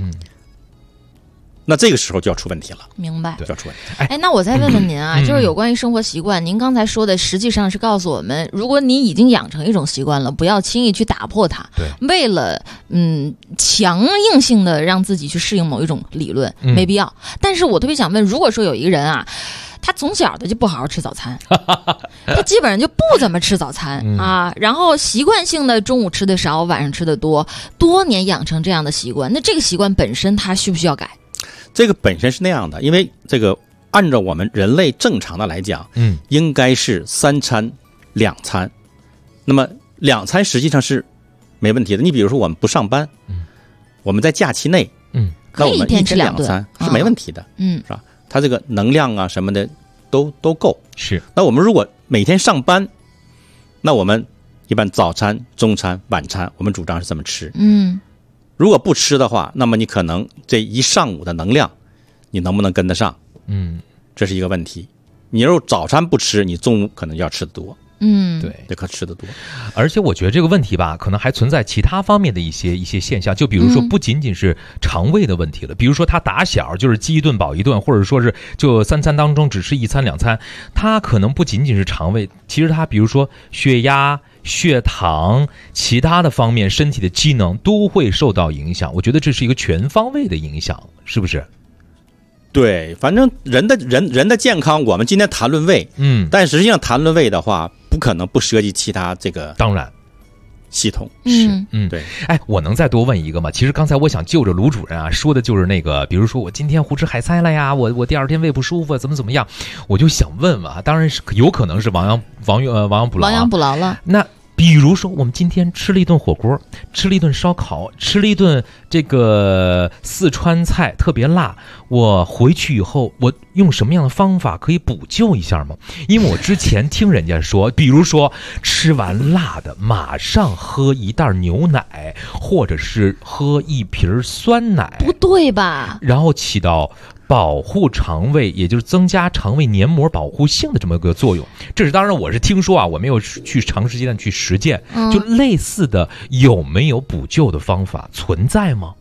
那这个时候就要出问题了。 明白， 就要出问题。 哎，那我再问问您啊，就是有关于生活习惯，您刚才说的实际上是告诉我们，如果你已经养成一种习惯了，不要轻易去打破它。 对， 为了强硬性的让自己去适应某一种理论，没必要。但是我特别想问，如果说有一个人啊，他从小的就不好好吃早餐，他基本上就不怎么吃早餐啊，然后习惯性的中午吃的少，晚上吃的多，多年养成这样的习惯，那这个习惯本身他需不需要改？ 这个本身是那样的，因为这个按照我们人类正常的来讲，应该是3餐2餐，那么2餐实际上是没问题的。你比如说我们不上班，我们在假期内，那我们1天2餐是没问题的，是吧？它这个能量啊什么的都够。 是。 那我们如果每天上班，那我们一般早餐、中餐、晚餐，我们主张是这么吃。如果不吃的话，那么你可能这一上午的能量，你能不能跟得上？这是一个问题。你如果早餐不吃，你中午可能要吃得多。对，这可吃得多。 而且我觉得这个问题吧，可能还存在其他方面的一些现象，就比如说不仅仅是肠胃的问题了，比如说他打小就是饥一顿饱一顿，或者说是就3餐当中只吃1餐2餐，他可能不仅仅是肠胃，其实他比如说血压、血糖，其他的方面身体的机能都会受到影响。我觉得这是一个全方位的影响，是不是？ 对，反正人的健康，我们今天谈论胃，但实际上谈论胃的话，不可能不涉及其他这个当然系统。 对。哎，我能再多问一个吗？其实刚才我想就着卢主任啊说的就是那个，比如说我今天胡吃海塞了呀，我第二天胃不舒服，怎么样，我就想问问啊，当然是有可能是亡羊补牢了。 那比如说我们今天吃了一顿火锅，吃了一顿烧烤，吃了一顿这个四川菜特别辣，我回去以后我用什么样的方法可以补救一下吗？因为我之前听人家说，比如说吃完辣的马上喝一袋牛奶，或者是喝一瓶酸奶， 不对吧？ 然后起到保护肠胃，也就是增加肠胃黏膜保护性的这么一个作用。这是当然我是听说啊，我没有去长时间的去实践，就类似的有没有补救的方法存在吗？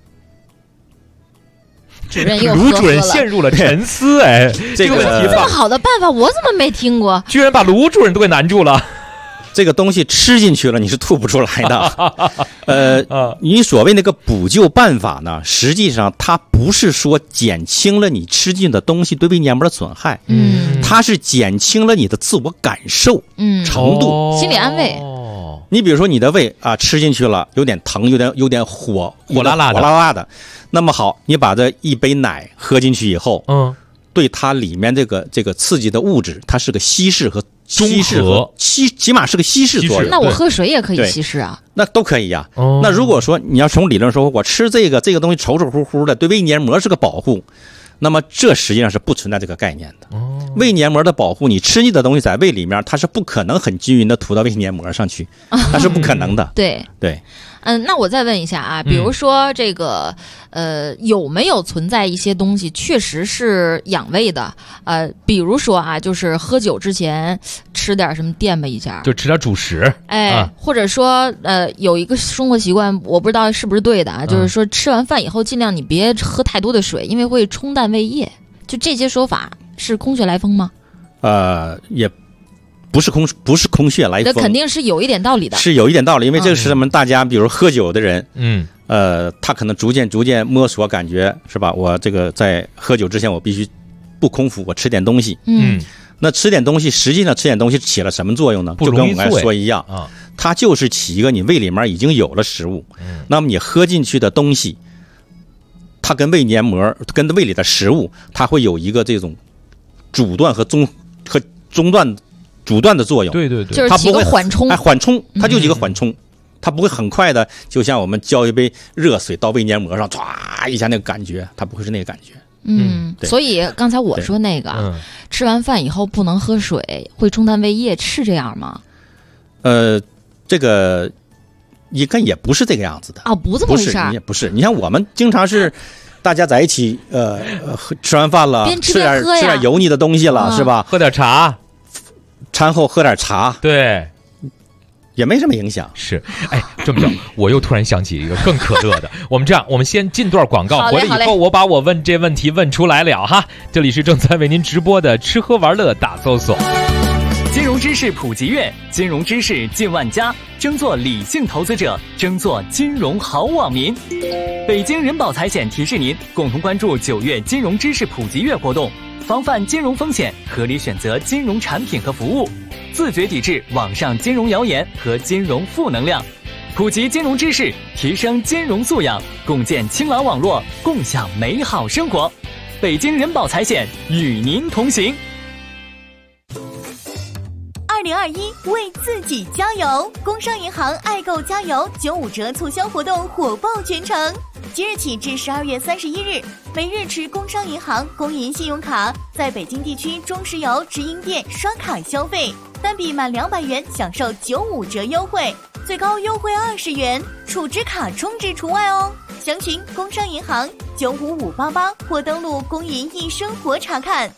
主任又卢主任陷入了沉思。哎，这个问题这么好的办法我怎么没听过？ 居然把卢主任都给难住了。 这个东西吃进去了，你是吐不出来的。你所谓那个补救办法呢，实际上它不是说减轻了你吃进的东西对胃黏膜的损害，它是减轻了你的自我感受程度， 心理安慰。 你比如说你的胃啊吃进去了，有点疼，有点火辣辣的，那么好，你把这一杯奶喝进去以后，对它里面这个刺激的物质，它是个稀释和起码是个稀释作用。 那我喝水也可以稀释啊？ 那都可以呀。那如果说你要从理论说，我吃这个东西稠稠乎乎的，对胃黏膜是个保护，那么这实际上是不存在这个概念的。胃黏膜的保护，你吃进的东西在胃里面，它是不可能很均匀的涂到胃黏膜上去，那是不可能的。 对。那我再问一下啊，比如说这个有没有存在一些东西确实是养胃的？比如说啊，就是喝酒之前吃点什么垫吧一下， 就吃点主食。 或者说有一个生活习惯，我不知道是不是对的啊，就是说吃完饭以后尽量你别喝太多的水，因为会冲淡胃液。就这些说法是空穴来风吗？ 也不是空穴来风， 这肯定是有一点道理的， 是有一点道理，因为这是什么？大家比如喝酒的人，他可能逐渐摸索，感觉是吧？我这个在喝酒之前，我必须不空腹，我吃点东西。那吃点东西，实际上吃点东西起了什么作用呢？就跟我们刚才说一样，它就是起一个你胃里面已经有了食物，那么你喝进去的东西，它跟胃黏膜、跟胃里的食物，它会有一个这种阻断和中断的作用。 对， 就是起个缓冲， 缓冲，它就是一个缓冲。 它不会很快的，就像我们浇一杯热水到胃黏膜上，唰一下那个感觉，它不会是那个感觉。 所以刚才我说那个，吃完饭以后不能喝水，会冲淡胃液，是这样吗？ 这个应该也不是这个样子的啊，不这么回事儿， 也不是。你看我们经常是大家在一起，吃完饭了， 边吃边喝呀，吃点油腻的东西了，是吧？ 喝点茶， 餐后喝点茶， 对。 也没什么影响。 是，哎，这么着，我又突然想起一个更可乐的。我们这样，我们先进段广告，回来以后我把我问这问题问出来了哈。这里是正在为您直播的吃喝玩乐大搜索。 金融知识普及月，金融知识进万家，争做理性投资者，争做金融好网民。北京人保财险提示您，共同关注9月金融知识普及月活动，防范金融风险，合理选择金融产品和服务，自觉抵制网上金融谣言和金融负能量，普及金融知识，提升金融素养，共建清朗网络，共享美好生活。北京人保财险与您同行。 2021为自己加油！工商银行爱购加油95折促销活动火爆全城，即日起至12月31日，每日持工商银行工银信用卡在北京地区中石油直营店刷卡消费，单笔满200元享受95折优惠，最高优惠20元，储值卡充值除外哦。详询工商银行95588或登录工银易生活查看。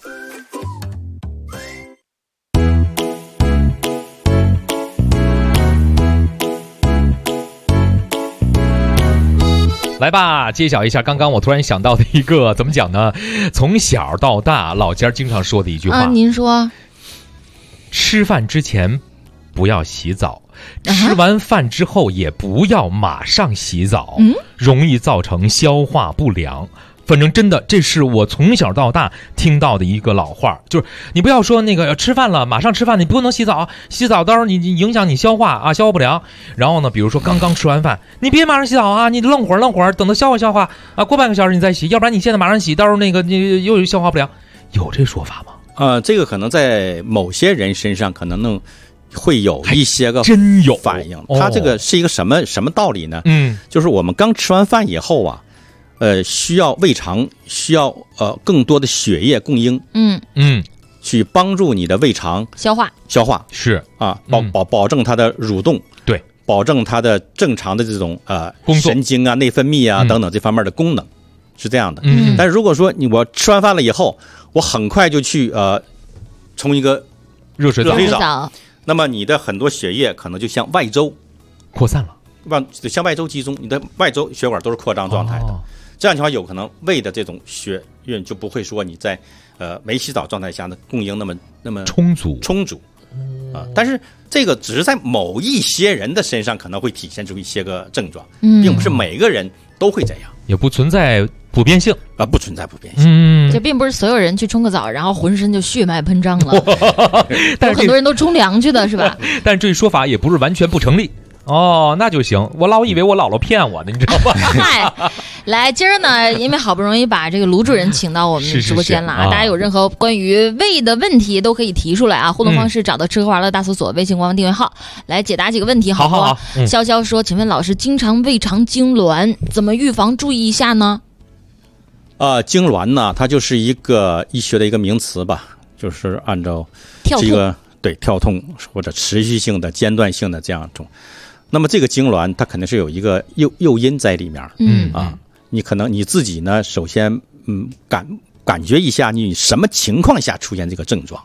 来吧，揭晓一下刚刚我突然想到的一个，怎么讲呢？从小到大，老家经常说的一句话。 您说， 吃饭之前不要洗澡，吃完饭之后也不要马上洗澡，容易造成消化不良。反正真的，这是我从小到大听到的一个老话，就是你不要说那个吃饭了马上吃饭，你不能洗澡，洗澡到时候你影响你消化啊，消化不良。然后呢，比如说刚刚吃完饭，你别马上洗澡啊，你愣会儿，等它消化啊，过半个小时你再洗，要不然你现在马上洗，到时候那个你又有消化不良，有这说法吗？ 这个可能在某些人身上可能会有一些个真有反应。它这个是一个什么道理呢？就是我们刚吃完饭以后啊。需要胃肠需要更多的血液供应，去帮助你的胃肠消化是啊，保证它的蠕动， 对， 保证它的正常的这种神经啊、内分泌啊等等这方面的功能，是这样的。但是如果说我吃完饭了以后，我很快就去冲一个热水澡，那么你的很多血液可能就向外周扩散了， 向外周集中，你的外周血管都是扩张状态的。这样情况有可能胃的这种血运就不会说你在没洗澡状态下的供应那么充足啊。但是这个只是在某一些人的身上可能会体现出一些个症状，并不是每个人都会这样， 也不存在普遍性啊，不存在普遍性。 这并不是所有人去冲个澡，然后浑身就血脉喷张了。有很多人都冲凉去的是吧？ 但是这说法也不是完全不成立。哦，那就行。我老以为我姥姥骗我呢，你知道吧？ 嗨，来，今儿呢，因为好不容易把这个卢主任请到我们直播间了啊，大家有任何关于胃的问题都可以提出来啊。互动方式找到吃喝玩乐大搜索微信官方订阅号来解答几个问题，好不好？潇潇说，请问老师，经常胃肠痉挛，怎么预防注意一下呢？ 痉挛呢，它就是一个医学的一个名词吧，就是按照这个跳痛或者持续性的、间断性的这样一种。那么这个痉挛它肯定是有一个诱因在里面，你可能你自己呢，首先感觉一下你什么情况下出现这个症状，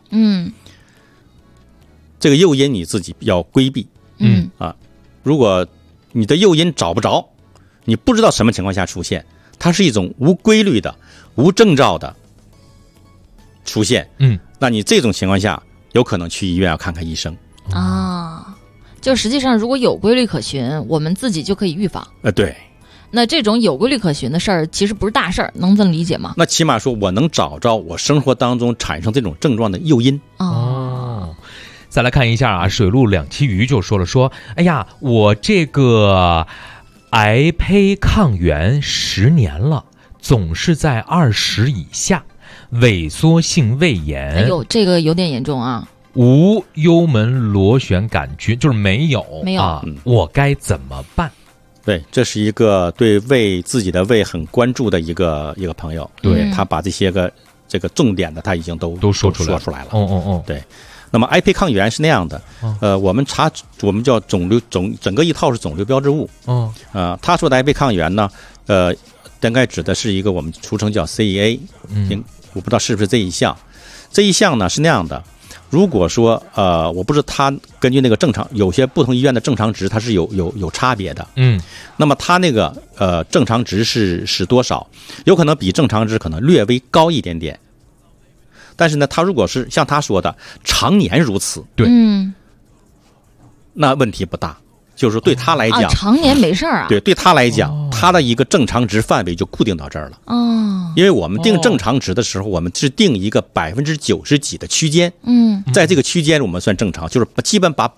这个诱因你自己要规避，如果你的诱因找不着，你不知道什么情况下出现，它是一种无规律的、无征兆的出现，那你这种情况下有可能去医院要看看医生啊。就实际上如果有规律可循，我们自己就可以预防。 对。 那这种有规律可循的事儿其实不是大事儿，能这么理解吗？ 那起码说我能找着我生活当中产生这种症状的诱因。 再来看一下啊，水陆两栖鱼就说了哎呀，我这个癌胚抗原10年了，总是在20以下，萎缩性胃炎。 哎呦，这个有点严重啊。 无幽门螺旋杆菌，就是没有啊，我该怎么办？ 对，这是一个对自己的胃很关注的一个朋友，对他把这个重点的他已经都说出来了。对。那么 IP 抗原是那样的，我们叫整个一套是肿瘤标志物。他说的 IP 抗原呢，大概指的是一个我们俗称叫 CEA，我不知道是不是这一项。这一项呢是那样的，如果说我不知道他根据那个正常，有些不同医院的正常值它是有差别的。那么他那个正常值是多少？有可能比正常值可能略微高一点点。但是呢，他如果是像他说的常年如此， 对， 那问题不大。就是说对他来讲， 常年没事啊。 对他来讲，他的一个正常值范围就固定到这儿了。因为我们定正常值的时候，我们是定一个90%几的区间。在这个区间我们算正常，就是基本把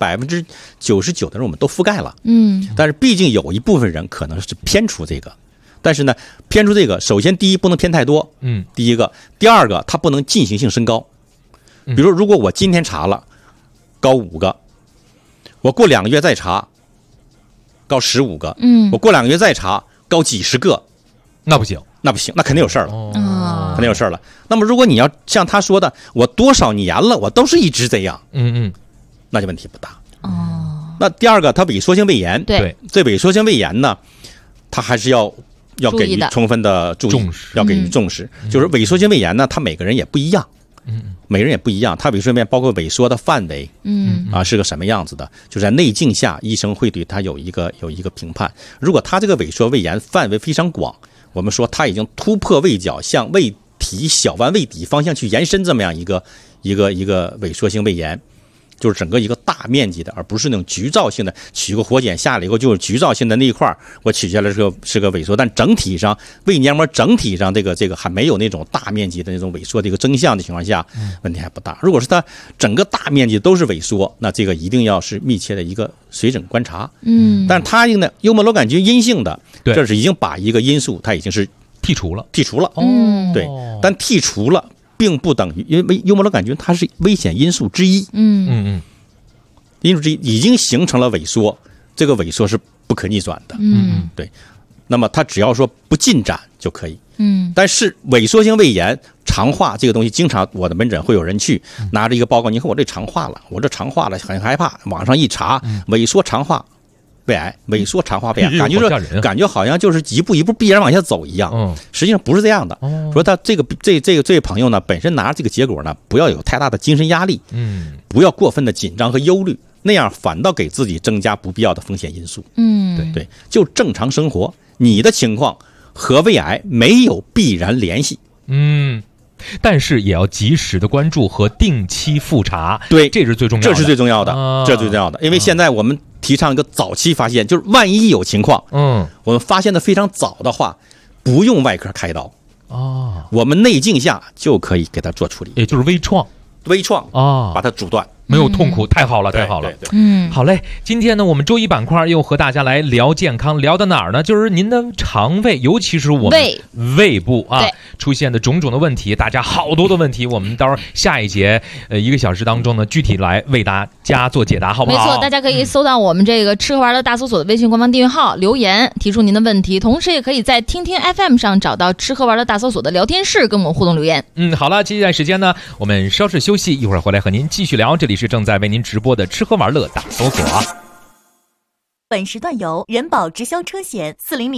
99%的人我们都覆盖了。但是毕竟有一部分人可能是偏出这个。但是呢，偏出这个，首先第一不能偏太多，第一个，第二个它不能进行性升高。比如如果我今天查了高5个，我过2个月再查高15个，我过2个月再查高几十个， 那不行， 那肯定有事儿了，肯定有事儿了。那么如果你要像他说的，我多少年了，我都是一直这样，那就问题不大。那第二个，它萎缩性胃炎， 对， 这萎缩性胃炎呢，它还是要给予充分的注意，要给予重视。就是萎缩性胃炎呢，它每个人也不一样，每个人也不一样。它萎缩面包括萎缩的范围，是个什么样子的？就在内镜下，医生会对它有一个评判。如果它这个萎缩胃炎范围非常广，我们说它已经突破胃角，向胃体小弯胃底方向去延伸，这么样一个萎缩性胃炎。就是整个一个大面积的，而不是那种局灶性的，取个活检下来以后就是局灶性的那一块，我取下来是个萎缩，但整体上胃黏膜整体上这个还没有那种大面积的那种萎缩的一个征象的情况下，问题还不大。如果是它整个大面积都是萎缩，那这个一定要是密切的一个随诊观察。但是它这个呢，幽门螺杆菌阴性的，这是已经把一个因素它已经是剔除了。 对，但剔除了。并不等于，因为幽门螺杆菌它是危险因素之一，因素之一已经形成了萎缩，这个萎缩是不可逆转的，对。那么它只要说不进展就可以，但是萎缩性胃炎肠化这个东西，经常我的门诊会有人去拿着一个报告，你看我这肠化了，很害怕，网上一查，萎缩肠化胃癌，萎缩肠化胃癌，感觉好像就是一步一步必然往下走一样。实际上不是这样的。说他这位朋友呢，本身拿着这个结果呢，不要有太大的精神压力，不要过分的紧张和忧虑，那样反倒给自己增加不必要的风险因素。对，就正常生活，你的情况和胃癌没有必然联系。 但是也要及时的关注和定期复查， 对， 这是最重要的， 这是最重要的，因为现在我们提倡一个早期发现，就是万一有情况，我们发现的非常早的话，不用外科开刀，我们内镜下就可以给它做处理， 也就是微创把它阻断。 没有痛苦，太好了，太好了。好嘞。今天呢，我们周一板块又和大家来聊健康，聊到哪儿呢？就是您的肠胃，尤其是我们胃部啊出现的种种的问题，大家好多的问题，我们到时候下一节1个小时当中呢，具体来为大家做解答，好不好？ 没错，大家可以搜到我们这个吃喝玩乐大搜索的微信官方订阅号留言，提出您的问题，同时也可以在听听 FM 上找到吃喝玩乐大搜索的聊天室，跟我们互动留言。 好了，接下来时间呢，我们稍事休息，一会儿回来和您继续聊。这里是正在为您直播的吃喝玩乐大搜索。 本时段由人保直销车险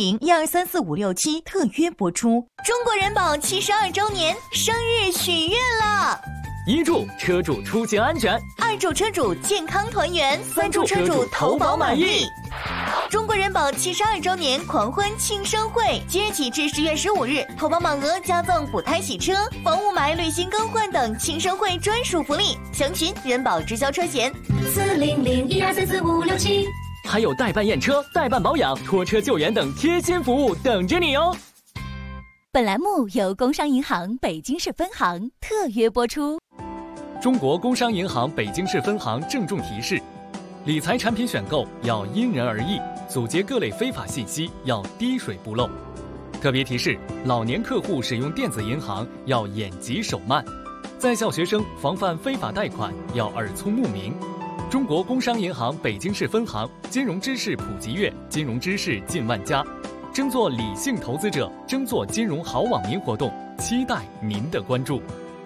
400-1234567特约播出。中国人保72周年生日许愿了 ！1祝车主出行安全 ，2祝车主健康团圆，3祝车主投保满意。中国人保72周年狂欢庆生会，即日起至10月15日，投保满额加赠补胎洗车、房雾霾、滤芯更换等庆生会专属福利。详询人保直销车险 400-1234567。 还有代办验车、代办保养、拖车救援等贴心服务等着你哦。 本栏目由工商银行北京市分行特约播出。 中国工商银行北京市分行郑重提示：理财产品选购要因人而异，阻截各类非法信息要滴水不漏。特别提示：老年客户使用电子银行要眼疾手慢。 在校学生防范非法贷款要耳聪目明。中国工商银行北京市分行金融知识普及月，金融知识近万家，争做理性投资者，争做金融好网民活动，期待您的关注。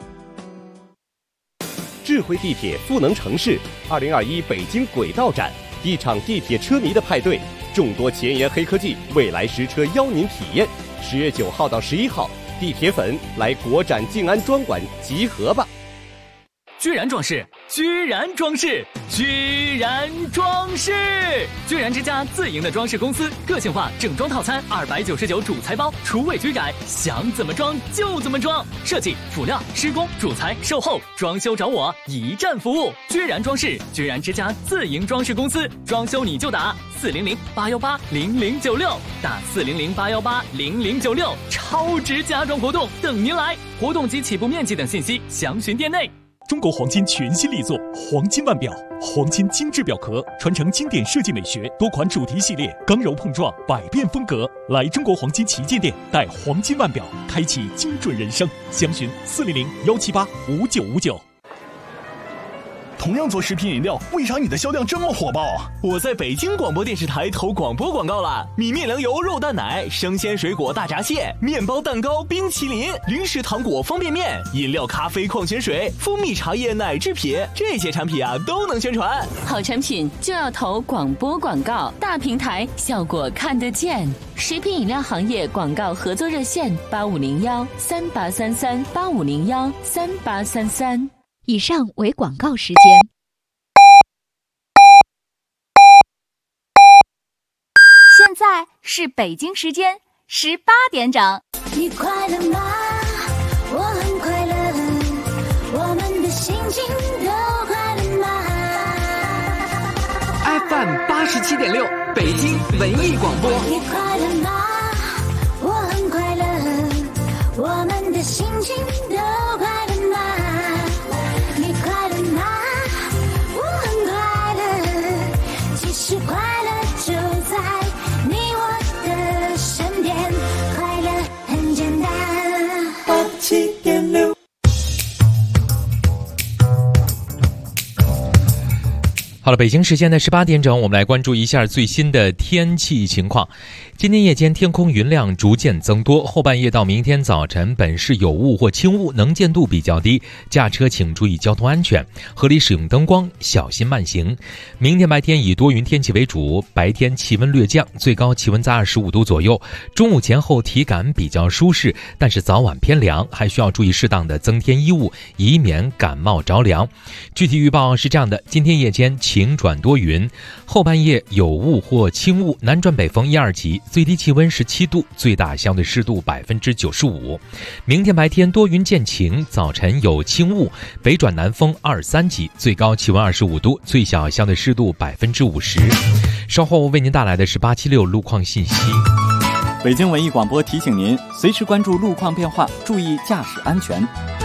智慧地铁赋能城市2021北京轨道展，一场地铁车迷的派对，众多前沿黑科技，未来实车邀您体验。10月9号到11号，地铁粉来国展静安专馆集合吧！ 居然装饰，居然装饰，居然装饰！居然之家自营的装饰公司，个性化整装套餐299主材包，厨卫居然，想怎么装就怎么装，设计、辅料、施工、主材、售后、装修找我，一站服务。居然装饰，居然之家自营装饰公司，装修你就打400-818-0096，打400-818-0096，超值家装活动等您来，活动及起步面积等信息详询店内。 中国黄金全新力作黄金腕表，黄金精致表壳，传承经典设计美学，多款主题系列，刚柔碰撞，百变风格。来中国黄金旗舰店，带黄金腕表，开启精准人生。详询400-178-5959。 同样做食品饮料，为啥你的销量这么火爆啊？我在北京广播电视台投广播广告了，米面粮油肉蛋奶、生鲜水果大闸蟹、面包蛋糕、冰淇淋、零食糖果方便面、饮料咖啡矿泉水、蜂蜜茶叶奶制品，这些产品啊都能宣传。 好产品就要投广播广告，大平台效果看得见。食品饮料行业广告合作热线8501-3833-8501-3833。 以上为广告时间。 现在是北京时间18点整。 你快乐吗？我很快乐，我们的心情都快乐吗 ？FM 87.6，北京文艺广播。 你快乐吗？我很快乐，我们的心情都快乐吗？你快乐吗？我很快乐，其实快乐就在你我的身边，快乐很简单。87.6。 好了，北京时间的18点整，我们来关注一下最新的天气情况。今天夜间天空云量逐渐增多，后半夜到明天早晨本市有雾或轻雾，能见度比较低，驾车请注意交通安全，合理使用灯光，小心慢行。明天白天以多云天气为主，白天气温略降，最高气温在25度左右。中午前后体感比较舒适，但是早晚偏凉，还需要注意适当的增添衣物，以免感冒着凉。具体预报是这样的：今天夜间晴转多云，后半夜有雾或轻雾，南转北风1、2级，最低气温17度，最大相对湿度95%。明天白天多云见晴，早晨有轻雾，北转南风2、3级，最高气温25度，最小相对湿度50%。稍后为您带来的是876路况信息。 北京文艺广播提醒您，随时关注路况变化，注意驾驶安全。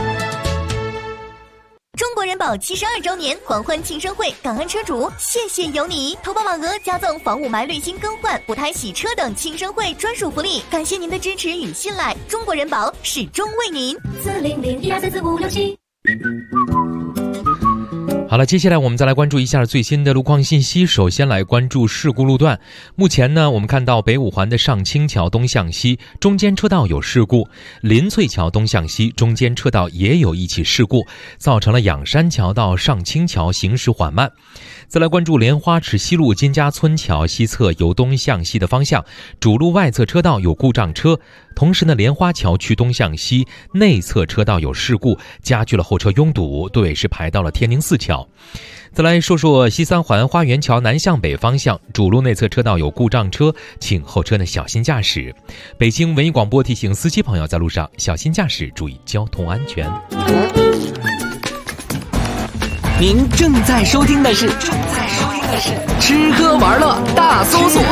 中国人保72周年狂欢庆生会，感恩车主，谢谢有你！投保满额加赠房雾霾滤芯更换、补胎洗车等庆生会专属福利，感谢您的支持与信赖，中国人保始终为您。400-1234567。 好了，接下来我们再来关注一下最新的路况信息。首先来关注事故路段。目前呢，我们看到北五环的上清桥东向西中间车道有事故，林翠桥东向西中间车道也有一起事故，造成了仰山桥到上清桥行驶缓慢。再来关注莲花池西路金家村桥西侧由东向西的方向，主路外侧车道有故障车，同时呢，莲花桥区东向西内侧车道有事故，加剧了后车拥堵，队尾是排到了天宁寺桥。再来说说西三环花园桥南向北方向，主路内侧车道有故障车，请后车呢小心驾驶。北京文艺广播提醒司机朋友在路上小心驾驶，注意交通安全。 您正在收听的是吃喝玩乐大搜索。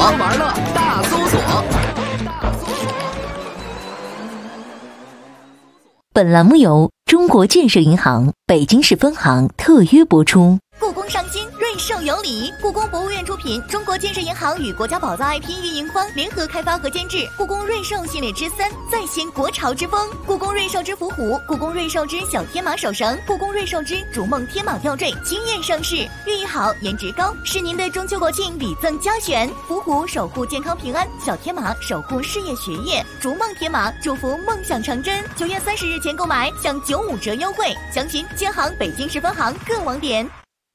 本栏目由中国建设银行北京市分行特约播出。故宫上新润寿有礼。故宫博物院出品，中国建设银行与国家宝藏 IP 运营方联合开发和监制。故宫瑞寿系列之3，再现国潮之风。故宫瑞寿之伏虎，故宫瑞寿之小天马手绳，故宫瑞寿之逐梦天马吊坠，惊艳上市，寓意好，颜值高，是您的中秋国庆礼赠佳选。伏虎守护健康平安，小天马守护事业学业，逐梦天马祝福梦想成真。9月30日前购买享95折优惠，详询建行北京市分行各网点。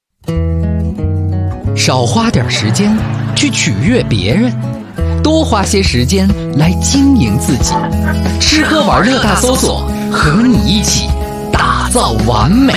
少花点时间去取悦别人，多花些时间来经营自己。吃喝玩乐大搜索，和你一起打造完美。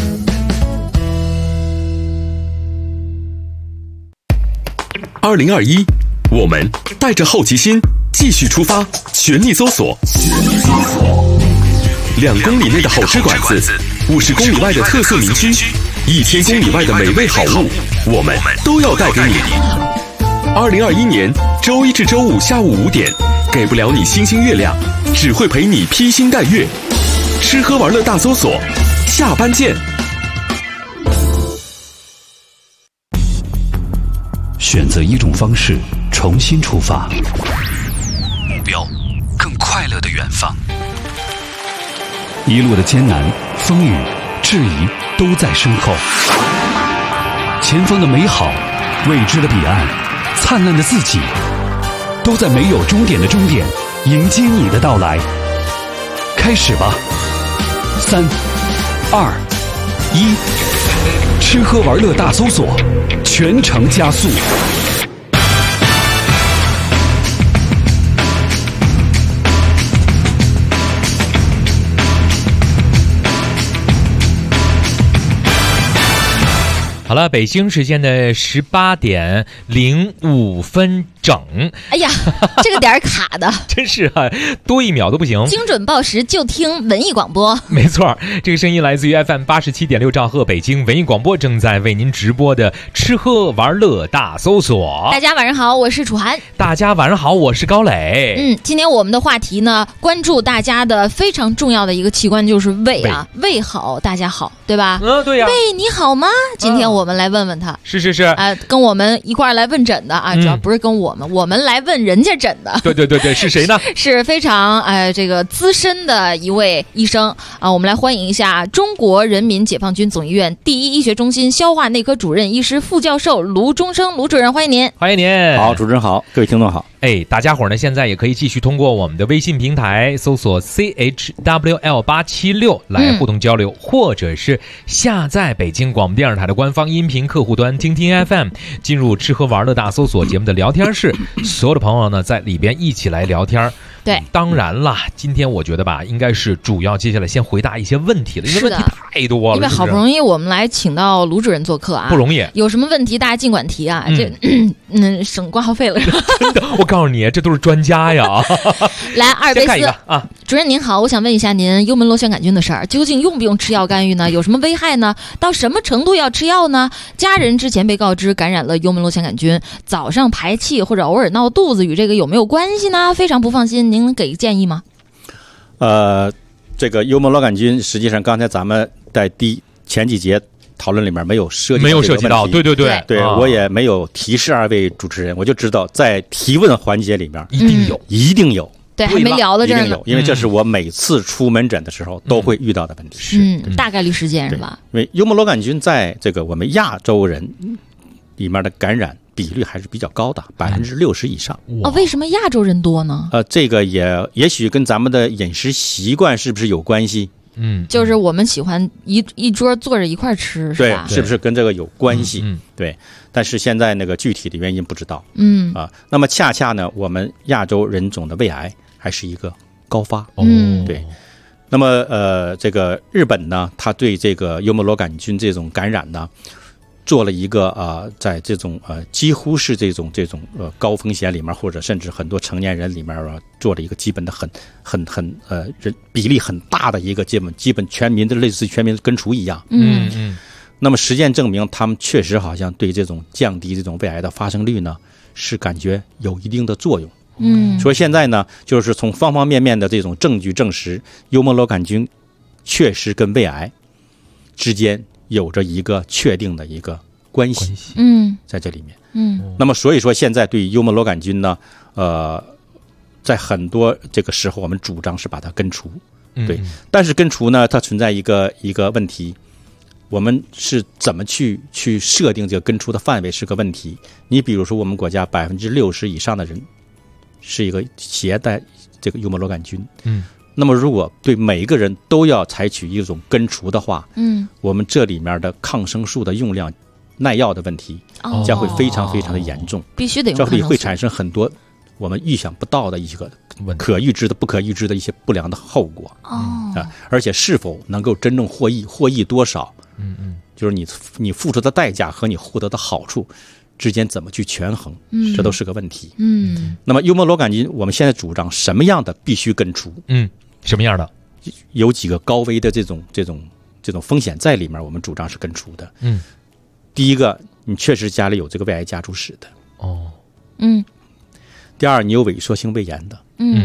2021，我们带着好奇心继续出发，全力搜索。2公里内的好吃馆子，50公里外的特色名区，1000公里外的美味好物，我们都要带给你。2021年周一至周五下午5点，给不了你星星月亮，只会陪你披星戴月。吃喝玩乐大搜索，下班见。 选择一种方式，重新出发，目标更快乐的远方。一路的艰难、风雨、质疑都在身后，前方的美好、未知的彼岸、灿烂的自己，都在没有终点的终点迎接你的到来。开始吧！3、2、1，吃喝玩乐大搜索，全程加速。 好了，北京时间的18点05分整。 哎呀，这个点儿卡的， 真是啊，多1秒都不行。 精准报时就听文艺广播。 没错，这个声音来自于 FM 87.6兆赫北京文艺广播，正在为您直播的吃喝玩乐大搜索。 大家晚上好，我是楚涵。 大家晚上好，我是高磊。 今天我们的话题呢，关注大家的非常重要的一个器官就是胃啊，胃好，大家好，对吧？ 对呀。 胃你好吗？今天我们来问问他。 是跟我们一块儿来问诊的啊，主要不是跟我们来问人家诊的。 对，是谁呢？ 是非常这个资深的一位医生啊，我们来欢迎一下中国人民解放军总医院第一医学中心消化内科主任医师副教授卢中生卢主任，欢迎您。 欢迎您。 好，主持人好，各位听众好。 大家伙呢现在也可以继续通过我们的微信平台搜索 CHWL876 来互动交流，或者是下载北京广播电视台的官方音频客户端听听 FM， 进入吃喝玩乐大搜索节目的聊天室，所有的朋友呢在里边一起来聊天。 对， 当然啦，今天我觉得吧，应该是主要接下来先回答一些问题了，因为问题太多了。 因为好不容易我们来请到卢主任做客啊， 不容易。 有什么问题大家尽管提啊，省挂号费了。 真的，我告诉你，这都是专家呀。 来，阿尔卑斯啊， 主任您好，我想问一下您幽门螺旋杆菌的事儿，究竟用不用吃药干预呢？有什么危害呢？到什么程度要吃药呢？家人之前被告知感染了幽门螺旋杆菌，早上排气或者偶尔闹肚子，与这个有没有关系呢？非常不放心，您能给建议吗？ 这个幽门螺杆菌，实际上刚才咱们在前几节讨论里面没有涉及到， 对， 我也没有提示2位主持人，我就知道在提问环节里面一定有。 对，还没聊到这儿呢。 因为这是我每次出门诊的时候都会遇到的问题。 大概率事件是吧？ 因为幽门螺杆菌在这个我们亚洲人里面的感染比率还是比较高的，60%以上。 为什么亚洲人多呢？ 这个也许跟咱们的饮食习惯是不是有关系？ 就是我们喜欢一桌坐着一块吃，是吧？ 对，是不是跟这个有关系？对。但是现在那个具体的原因不知道。那么恰恰呢，我们亚洲人种的胃癌还是一个高发。对。那么这个日本呢，它对这个幽门螺杆菌这种感染呢，做了一个在这种几乎是这种高风险里面，或者甚至很多成年人里面做了一个基本的人比例很大的一个基本全民的类似全民根除一样。那么实践证明，他们确实好像对这种降低这种胃癌的发生率呢，是感觉有一定的作用。所以现在呢，就是从方方面面的这种证据证实，幽门螺杆菌确实跟胃癌之间有着一个确定的一个关系，在这里面，那么所以说现在对幽门螺杆菌呢，在很多这个时候我们主张是把它根除，对，但是根除呢，它存在一个问题，我们是怎么去设定这个根除的范围是个问题。你比如说，我们国家60%以上的人是一个携带这个幽门螺杆菌，那么如果对每一个人都要采取一种根除的话，我们这里面的抗生素的用量、耐药的问题将会非常非常的严重， 必须得用这里会产生很多我们预想不到的一个可预知的、不可预知的一些不良的后果而且是否能够真正获益多少，就是你付出的代价和你获得的好处之间怎么去权衡，这都是个问题。那么幽门螺杆菌我们现在主张什么样的必须根除？ 什么样的？ 有几个高危的这种风险在里面，我们主张是根除的。第一个，你确实家里有这个胃癌家族史的。第二，你有萎缩性胃炎的。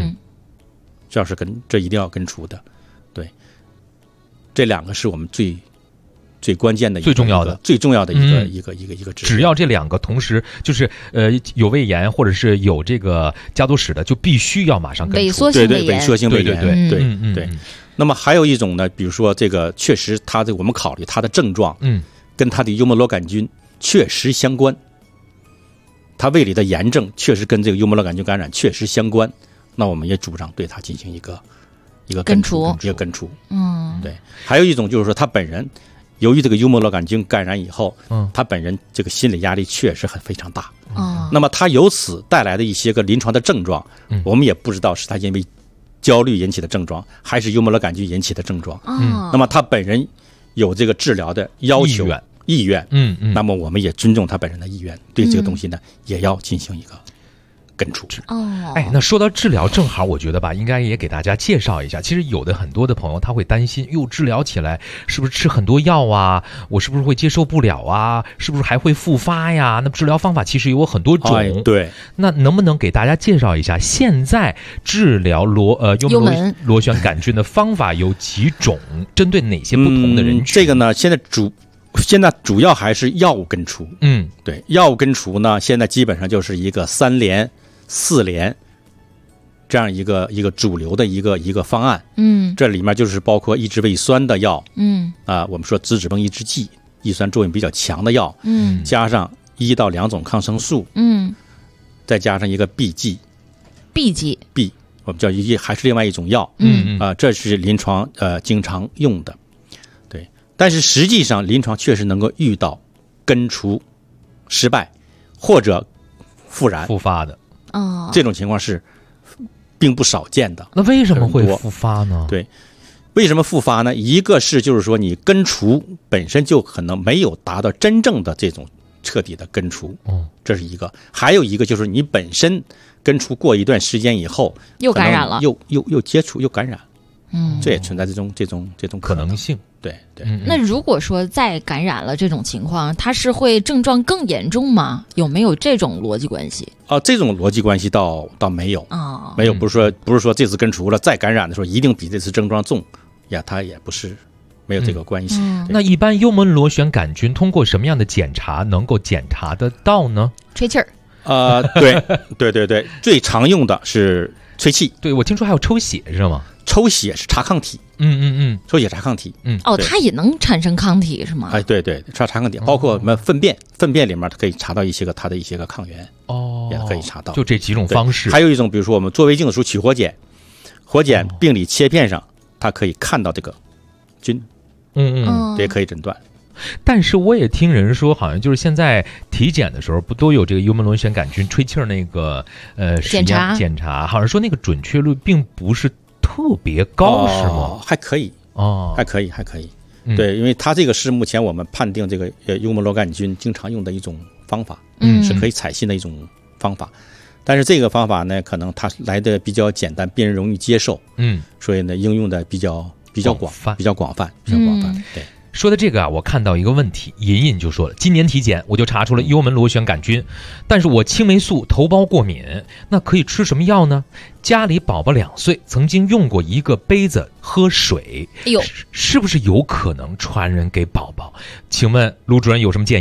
这一定要根除的。对，这两个是我们最关键的、最重要的一个指标。 只要这两个同时就是有胃炎或者是有这个家族史的，就必须要马上根除。 萎缩性胃炎， 萎缩性胃炎，对。那么还有一种呢，比如说这个确实我们考虑它的症状，跟它的幽门螺杆菌确实相关，它胃里的炎症确实跟这个幽门螺杆菌感染确实相关，那我们也主张对它进行一个根除。对。还有一种就是说，他本人由于这个幽门螺杆菌感染以后，他本人这个心理压力确实非常大，那么他由此带来的一些个临床的症状，我们也不知道是他因为焦虑引起的症状，还是幽门螺杆菌引起的症状。那么他本人有这个治疗的要求、意愿，那么我们也尊重他本人的意愿，对这个东西呢，也要进行一个根除。 那说到治疗，正好我觉得吧，应该也给大家介绍一下。其实有的很多的朋友他会担心，治疗起来是不是吃很多药啊？我是不是会接受不了啊？是不是还会复发呀？那治疗方法其实有很多种。 对。 那能不能给大家介绍一下，现在治疗幽门螺旋杆菌的方法有几种？针对哪些不同的人群？ 这个呢，现在主要还是药物根除。对，药物根除呢，现在基本上就是一个3联、4联这样一个主流的一个方案。这里面就是包括抑制胃酸的药，我们说脂质泵抑制剂，抑酸作用比较强的药，加上1到2种抗生素，再加上一个 B 剂，我们叫还是另外一种药，这是临床经常用的。对，但是实际上临床确实能够遇到根除失败或者复发的， 这种情况是并不少见的。 那为什么会复发呢？ 对，为什么复发呢？一个是就是说你根除本身就可能没有达到真正的这种彻底的根除，这是一个。还有一个就是你本身根除过一段时间以后又感染了， 又接触又感染，这也存在这种可能性。 对。 那如果说再感染了这种情况，它是会症状更严重吗？有没有这种逻辑关系？ 这种逻辑关系倒没有没有，不是说这次根除了再感染的时候一定比这次症状重呀，它也不是没有这个关系。 那一般幽门螺旋杆菌通过什么样的检查能够检查得到呢？ 吹气儿。 对，最常用的是吹气。 对，我听说还有抽血是吗？ 抽血是查抗体。抽血查抗体。 它也能产生抗体是吗？ 对，查抗体，包括我们粪便里面它可以查到它的一些个抗原，也可以查到。 就这几种方式。 还有一种，比如说我们做胃镜的时候取活检，病理切片上它可以看到这个菌，这也可以诊断。 但是我也听人说，好像就是现在体检的时候不都有这个幽门螺旋杆菌吹气儿那个检查，好像说那个准确率并不是特别高，是吗？ 还可以还可以。对，因为它这个是目前我们判定这个幽门螺杆菌经常用的一种方法，是可以采信的一种方法。但是这个方法呢，可能它来的比较简单，病人容易接受，所以呢，应用的比较广泛。对。 说的这个我看到一个问题，隐隐就说了，今年体检我就查出了幽门螺旋杆菌，但是我青霉素头孢过敏，那可以吃什么药呢？家里宝宝2岁，曾经用过一个杯子喝水，是不是有可能传染给宝宝？请问卢主任有什么建议？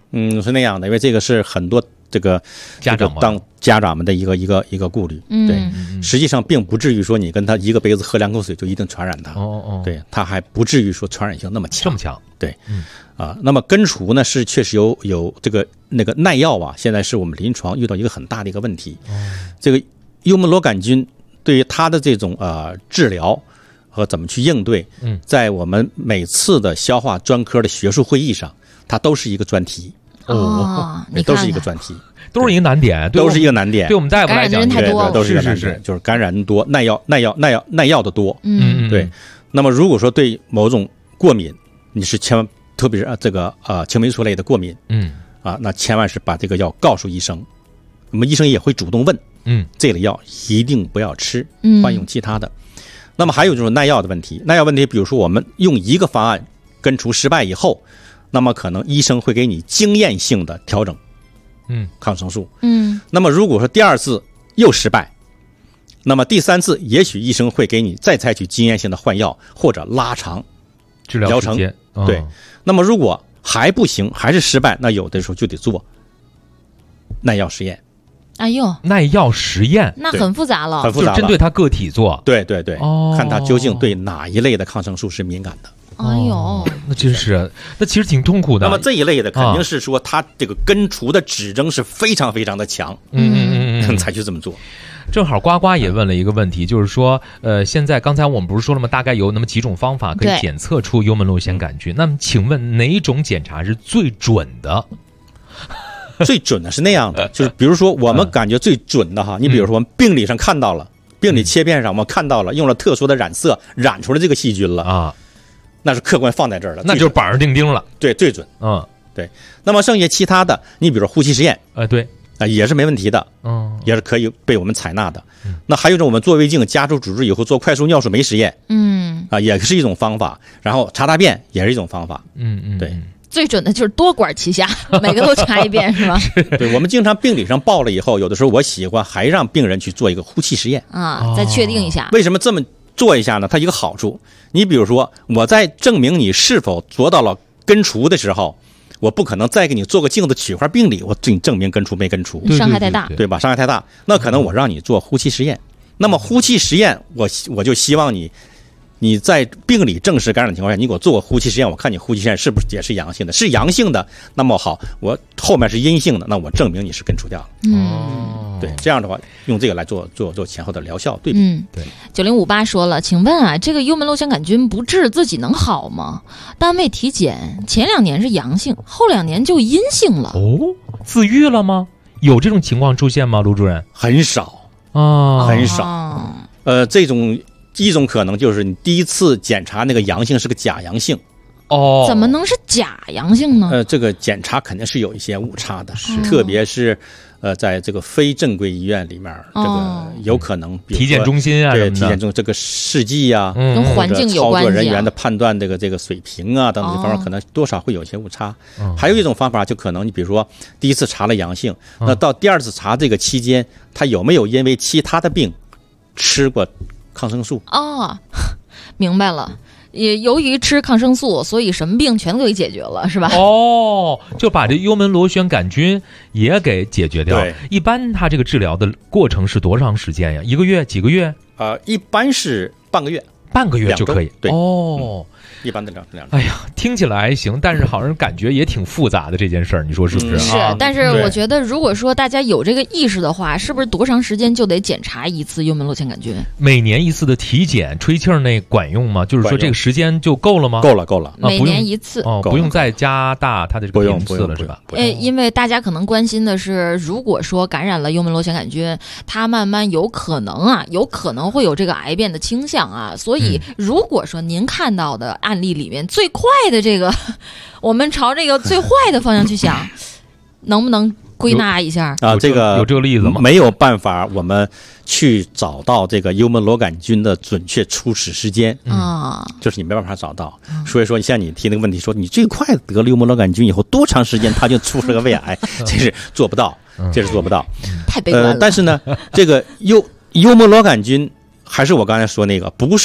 是那样的，因为这个是很多这个家长们的一个顾虑。对，实际上并不至于说你跟他一个杯子喝2口水就一定传染他。对，他还不至于说传染性那么强。 这么强？ 对，那么根除呢是确实有这个那个耐药啊，现在是我们临床遇到一个很大的一个问题。这个幽门螺杆菌对于它的这种治疗和怎么去应对，在我们每次的消化专科的学术会议上，它都是一个专题。都是一个专题， 都是一个难点， 都是一个难点。 对我们大夫来讲， 都是一个难点，就是感染多，耐药的多。对。那么如果说对某种过敏，你是千万，特别是这个青霉素类的过敏，那千万是把这个药告诉医生，那么医生也会主动问，这类药一定不要吃，换用其他的。那么还有就是耐药的问题，比如说我们用一个方案根除失败以后。那么可能医生会给你经验性的调整，抗生素，那么如果说第2次又失败，那么第3次也许医生会给你再采取经验性的换药或者拉长治疗时间。 对，那么如果还不行，还是失败，那有的时候就得做耐药实验。 哎呦， 耐药实验那很复杂了， 就针对他个体做。 对，看他究竟对哪一类的抗生素是敏感的。 哎呦， 那真是，那其实挺痛苦的。 那么这一类的肯定是说，它这个根除的指征是非常非常的强，才去这么做。 正好呱呱也问了一个问题，就是说，现在刚才我们不是说了吗？大概有那么几种方法可以检测出幽门螺旋杆菌。那么，请问哪种检查是最准的？ 最准的是那样的，就是比如说我们感觉最准的哈，你比如说我们病理上看到了，病理切片上我们看到了，用了特殊的染色染出来这个细菌了啊。那是客观放在这儿了， 那就是板上钉钉了。 对，最准。对。那么剩下其他的，你比如说呼吸实验， 对， 也是没问题的，也是可以被我们采纳的。那还有一种，我们做胃镜夹住组织以后做快速尿素酶实验，也是一种方法。然后查大便也是一种方法。对。 最准的就是多管齐下，每个都查一遍，是吧？ 对，我们经常病理上报了以后，有的时候我喜欢还让病人去做一个呼气实验再确定一下。 为什么这么做一下呢？它一个好处，你比如说我在证明你是否做到了根除的时候，我不可能再给你做个镜子取块病理，我给你证明根除没根除， 伤害太大， 对吧？伤害太大，那可能我让你做呼气实验。那么呼气实验，我就希望你在病理证实感染的情况下，你给我做个呼气实验，我看你呼气实验是不是也是阳性的？是阳性的，那么好，我后面是阴性的，那我证明你是根除掉了。对，这样的话用这个来做前后的疗效对比。 对。 9058说了，请问啊，这个幽门螺旋杆菌不治自己能好吗？单位体检前2年是阳性，后2年就阴性了。 自愈了吗？有这种情况出现吗？卢主任？ 很少啊，很少。这种一种可能就是你第1次检查那个阳性是个假阳性。 怎么能是假阳性呢？ 这个检查肯定是有一些误差的，特别是在这个非正规医院里面，这个有可能体检中心啊， 对，体检中这个试剂啊， 跟环境有关系， 操作人员的判断这个水平啊等等这方面，可能多少会有一些误差。还有一种方法，就可能你比如说第1次查了阳性，那到第2次查这个期间，他有没有因为其他的病吃过抗生素？ 明白了。也由于吃抗生素，所以什么病全都给解决了，是吧？ 就把这幽门螺旋杆菌也给解决掉。一般它这个治疗的过程是多长时间呀？1个月、几个月？ 一般是半个月， 半个月就可以。 对，一般的疗程。 哎呀，听起来还行，但是好像感觉也挺复杂的这件事儿，你说是不是？ 是，但是我觉得，如果说大家有这个意识的话，是不是多长时间就得检查一次幽门螺旋杆菌？ 每年1次的体检，吹气儿那管用吗？就是说这个时间就够了吗？ 够了， 每年1次不用再加大它的这个频次了，是吧？ 因为大家可能关心的是，如果说感染了幽门螺旋杆菌，它慢慢有可能会有这个癌变的倾向啊。所以，如果说您看到的案例里面最快的这个，我们朝这个最坏的方向去想，能不能归纳一下这个有这个例子吗？ 没有办法，我们去找到这个幽门螺杆菌的准确初始时间就是你没办法找到。所以说，像你提那个问题，说你最快得了幽门螺杆菌以后多长时间它就出了个胃癌，这是做不到， 太悲观了。 但是呢，这个幽门螺杆菌还是我刚才说那个，不是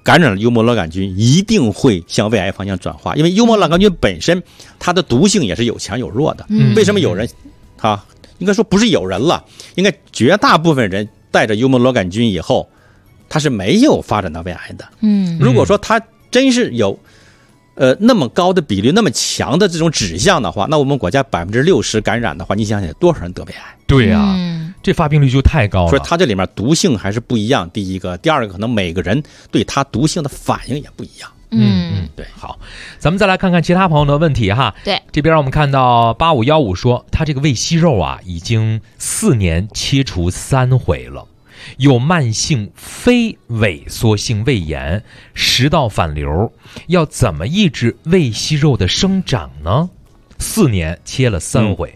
感染了幽门螺杆菌，一定会向胃癌方向转化，因为幽门螺杆菌本身它的毒性也是有强有弱的。为什么有人应该说不是有人了，应该绝大部分人带着幽门螺杆菌以后，他是没有发展到胃癌的。如果说他真是有那么高的比率，那么强的这种指向的话，那我们国家60%感染的话，你想想多少人得胃癌？ 对呀，这发病率就太高了。 所以它这里面毒性还是不一样。第一个，第二个，可能每个人对它毒性的反应也不一样。 对，好，咱们再来看看其他朋友的问题哈。 对， 这边我们看到8515说，他这个胃息肉啊，已经4年切除3回了，有慢性非萎缩性胃炎、食道反流，要怎么抑制胃息肉的生长呢？4年切了3回。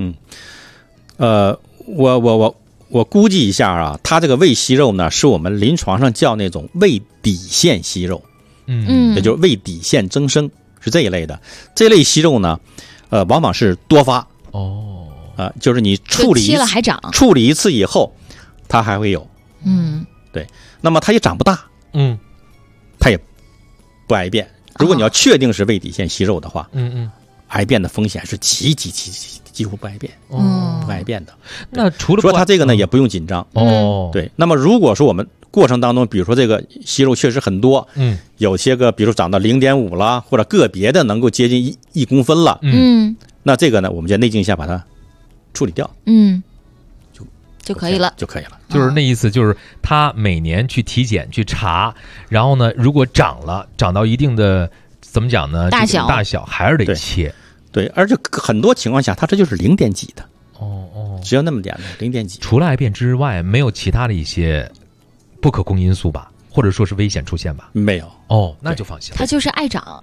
我估计一下啊，他这个胃息肉呢，是我们临床上叫那种胃底腺息肉。也就是胃底腺增生，是这一类的。这类息肉呢，往往是多发。就是你处理切了还长， 处理一次以后，它还会有。对。那么它也长不大。它也不癌变。如果你要确定是胃底腺息肉的话，癌变的风险是几乎不癌变。不癌变的。 那除了说它这个呢，也不用紧张。对。那么如果说我们过程当中，比如说这个息肉确实很多，有些个比如长到0.5了，或者个别的能够接近1公分了，那这个呢，我们就内镜下把它处理掉， 就可以了， 就是那意思，就是他每年去体检去查，然后呢，如果长到一定的怎么讲呢？大小还是得切。 对，而且很多情况下，它这就是0点几的，只有那么点的0点几。 除了癌变之外，没有其他的一些不可控因素吧，或者说是危险出现吧？ 没有。 那就放心了。 它就是爱长，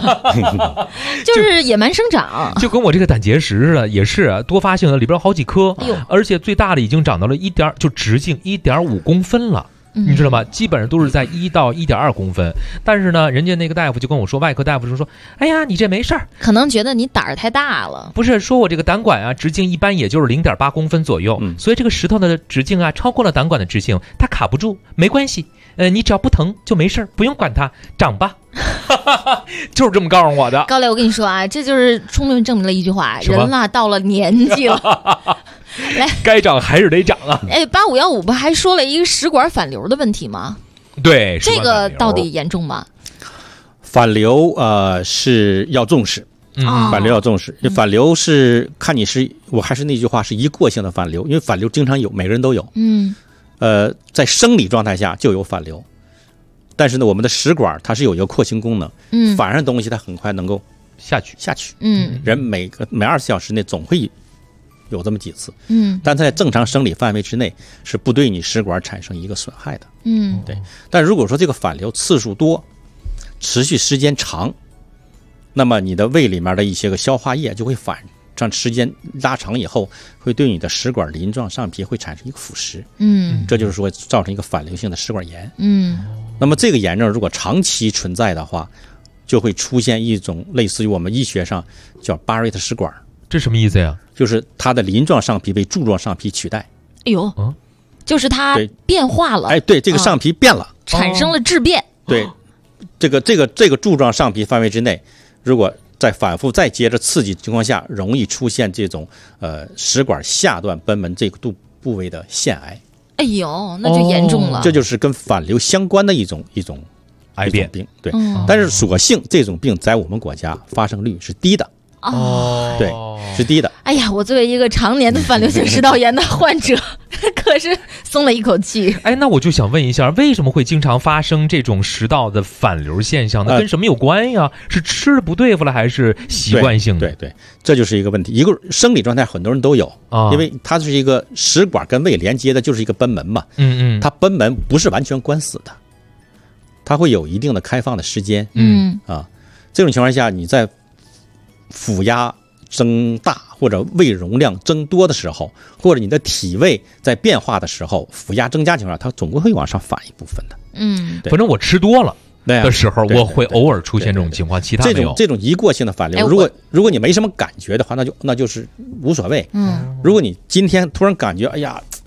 就是野蛮生长， 就跟我这个胆结石似的，也是多发性的，里边有好几颗，而且最大的已经长到了就直径1.5公分了。你知道吗？基本上都是在1到1.2公分，但是呢，人家那个大夫就跟我说，外科大夫就说：“哎呀，你这没事儿， 可能觉得你胆儿太大了。” 不是，说我这个胆管啊，直径一般也就是0.8公分左右，所以这个石头的直径啊，超过了胆管的直径，它卡不住，没关系。你只要不疼就没事儿，不用管它，长吧。就是这么告诉我的。 高磊，我跟你说啊，这就是充分证明了一句话：人啦，到了年纪了。来， 该长还是得长啊 ！8515不还说了一个食管反流的问题吗？ 对， 这个到底严重吗？ 反流是要重视，反流要重视。反流是看你是，我还是那句话，是一过性的反流，因为反流经常有，每个人都有。在生理状态下就有反流，但是呢，我们的食管它是有一个扩清功能，反上东西它很快能够下去。人每24小时内总会有这么几次，但在正常生理范围之内是不对你食管产生一个损害的，对。但如果说这个反流次数多，持续时间长，那么你的胃里面的一些个消化液就会让时间拉长以后，会对你的食管鳞状上皮会产生一个腐蚀，这就是说造成一个反流性的食管炎，那么这个炎症如果长期存在的话，就会出现一种类似于我们医学上叫巴瑞特食管。 这什么意思呀？ 就是它的鳞状上皮被柱状上皮取代。 哎呦，就是它变化了。 对，这个上皮变了， 产生了质变。 对，这个柱状上皮范围之内，如果在反复再接着刺激情况下，容易出现这种食管下段贲门这个部位的腺癌。 哎呦，那就严重了。 这就是跟反流相关的一种癌变病。对，但是所幸这种病在我们国家发生率是低的。对，是低的。 哎呀，我作为一个常年的反流性食道炎的患者，可是松了一口气。 那我就想问一下，为什么会经常发生这种食道的反流现象呢？跟什么有关呀？是吃的不对付了，还是习惯性的？ 对，这就是一个问题。一个生理状态很多人都有，因为它是一个食管跟胃连接的，就是一个贲门嘛。它贲门不是完全关死的，它会有一定的开放的时间。这种情况下，你在腹压增大或者胃容量增多的时候，或者你的体位在变化的时候，腹压增加情况下，它总归会往上反一部分的。 反正我吃多了的时候，我会偶尔出现这种情况，其他没有。 这种一过性的反流，如果你没什么感觉的话，那就是无所谓。如果你今天突然感觉，哎呀，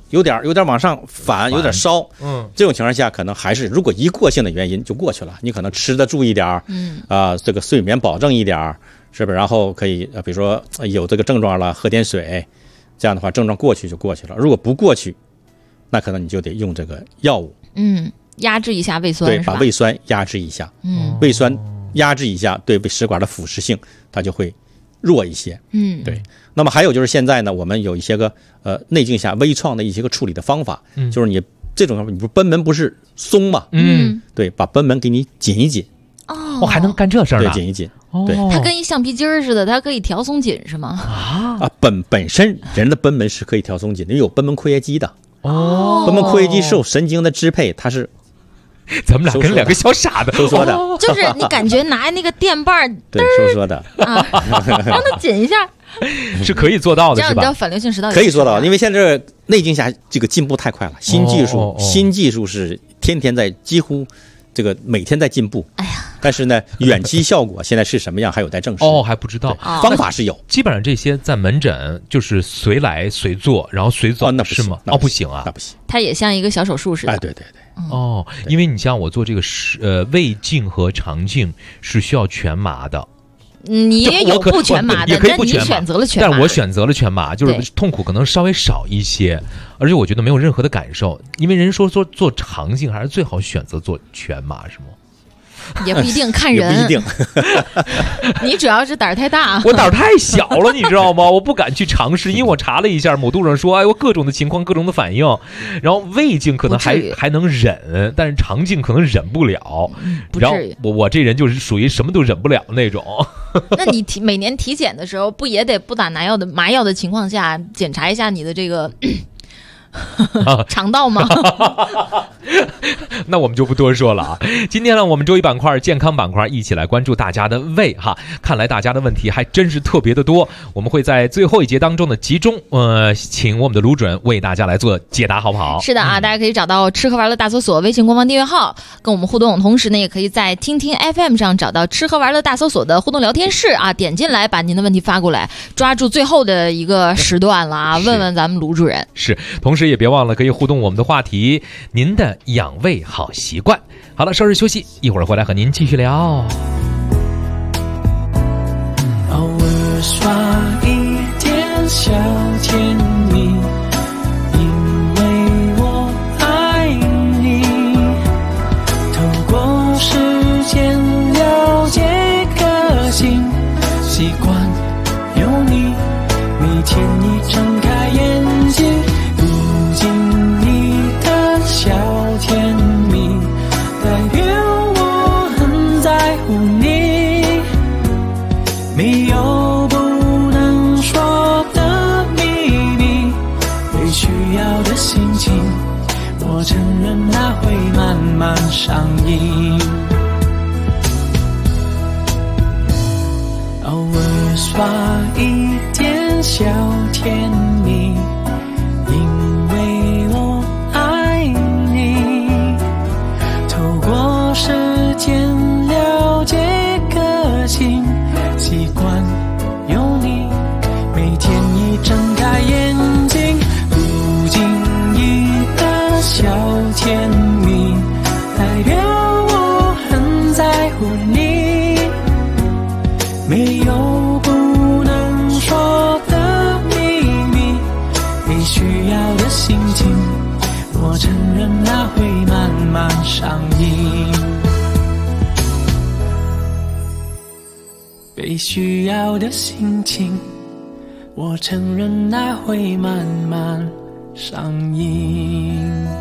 有点往上反，有点烧，这种情况下可能还是如果一过性的原因就过去了，你可能吃的注意点，这个睡眠保证一点，是不是？然后可以比如说有这个症状了，喝点水，这样的话症状过去就过去了。如果不过去，那可能你就得用这个药物， 压制一下胃酸， 对，把胃酸压制一下，胃酸压制一下，对胃食管的腐蚀性它就会弱一些，对。那么还有就是现在呢，我们有一些个内镜下微创的一些个处理的方法，就是你这种你不贲门不是松嘛，对，把贲门给你紧一紧， 我还能干这事儿呢， 对，紧一紧，对， 它跟一橡皮筋似的，它可以调松紧是吗？ 本身人的贲门是可以调松紧的，有贲门括约肌的，贲门括约肌受神经的支配，它是。 咱们俩跟两个小傻子收缩的， 就是你感觉拿那个电棒对收缩的让它紧一下， 是可以做到的，是吧？ 你知道反流性食道可以做到，因为现在内镜下这个进步太快了，新技术是天天在，几乎这个每天在进步。哎呀，但是呢，远期效果现在是什么样还有待证实。 还不知道， 方法是有。 基本上这些在门诊就是随来随做，然后随走，是吗？不行啊， 那不行。 它也像一个小手术似的。 哎，对。 因为你像我做这个胃镜和肠镜是需要全麻的。 你也有不全麻的， 也可以不全麻， 但你选择了全麻。 但我选择了全麻，就是痛苦可能稍微少一些，而且我觉得没有任何的感受。因为人说做肠镜还是最好选择做全麻，是吗？ 也不一定，看人。 也不一定。 你主要是胆儿太大， 我胆儿太小了，你知道吗？我不敢去尝试，因为我查了一下，某度上说，我各种的情况，各种的反应。然后胃镜可能还能忍，但是肠镜可能忍不了。然后我这人就是属于什么都忍不了那种。 那你每年体检的时候，不也得不打麻药的情况下检查一下你的这个？肠道吗？ 那我们就不多说了啊。今天呢，我们周一板块健康板块一起来关注大家的胃哈。看来大家的问题还真是特别的多，我们会在最后一节当中呢集中请我们的卢主任为大家来做解答，好不好？ 是的啊，大家可以找到吃喝玩乐大搜索微信官方订阅号跟我们互动，同时呢也可以在听听 FM 上找到吃喝玩乐大搜索的互动聊天室啊，点进来把您的问题发过来，抓住最后的一个时段了啊，问问咱们卢主任。 是，同时也别忘了可以互动我们的话题，您的养胃好习惯。好了，稍事休息，一会儿回来和您继续聊。 偶尔耍一点小甜蜜，因为我爱你。透过时间了解个性，习惯有你，每天你睁开眼睛。小甜蜜代表我很在乎你，没有不能说的秘密，被需要的心情，我承认它会慢慢上瘾。偶尔耍一点小甜蜜，因为我时间了解个性，习惯有你，每天一睁开眼睛，不经意的小甜蜜，代表我很在乎你，没有不能说的秘密，被需要的心情，我承认它会慢慢上瘾。被需要的心情，我承认它会慢慢上瘾。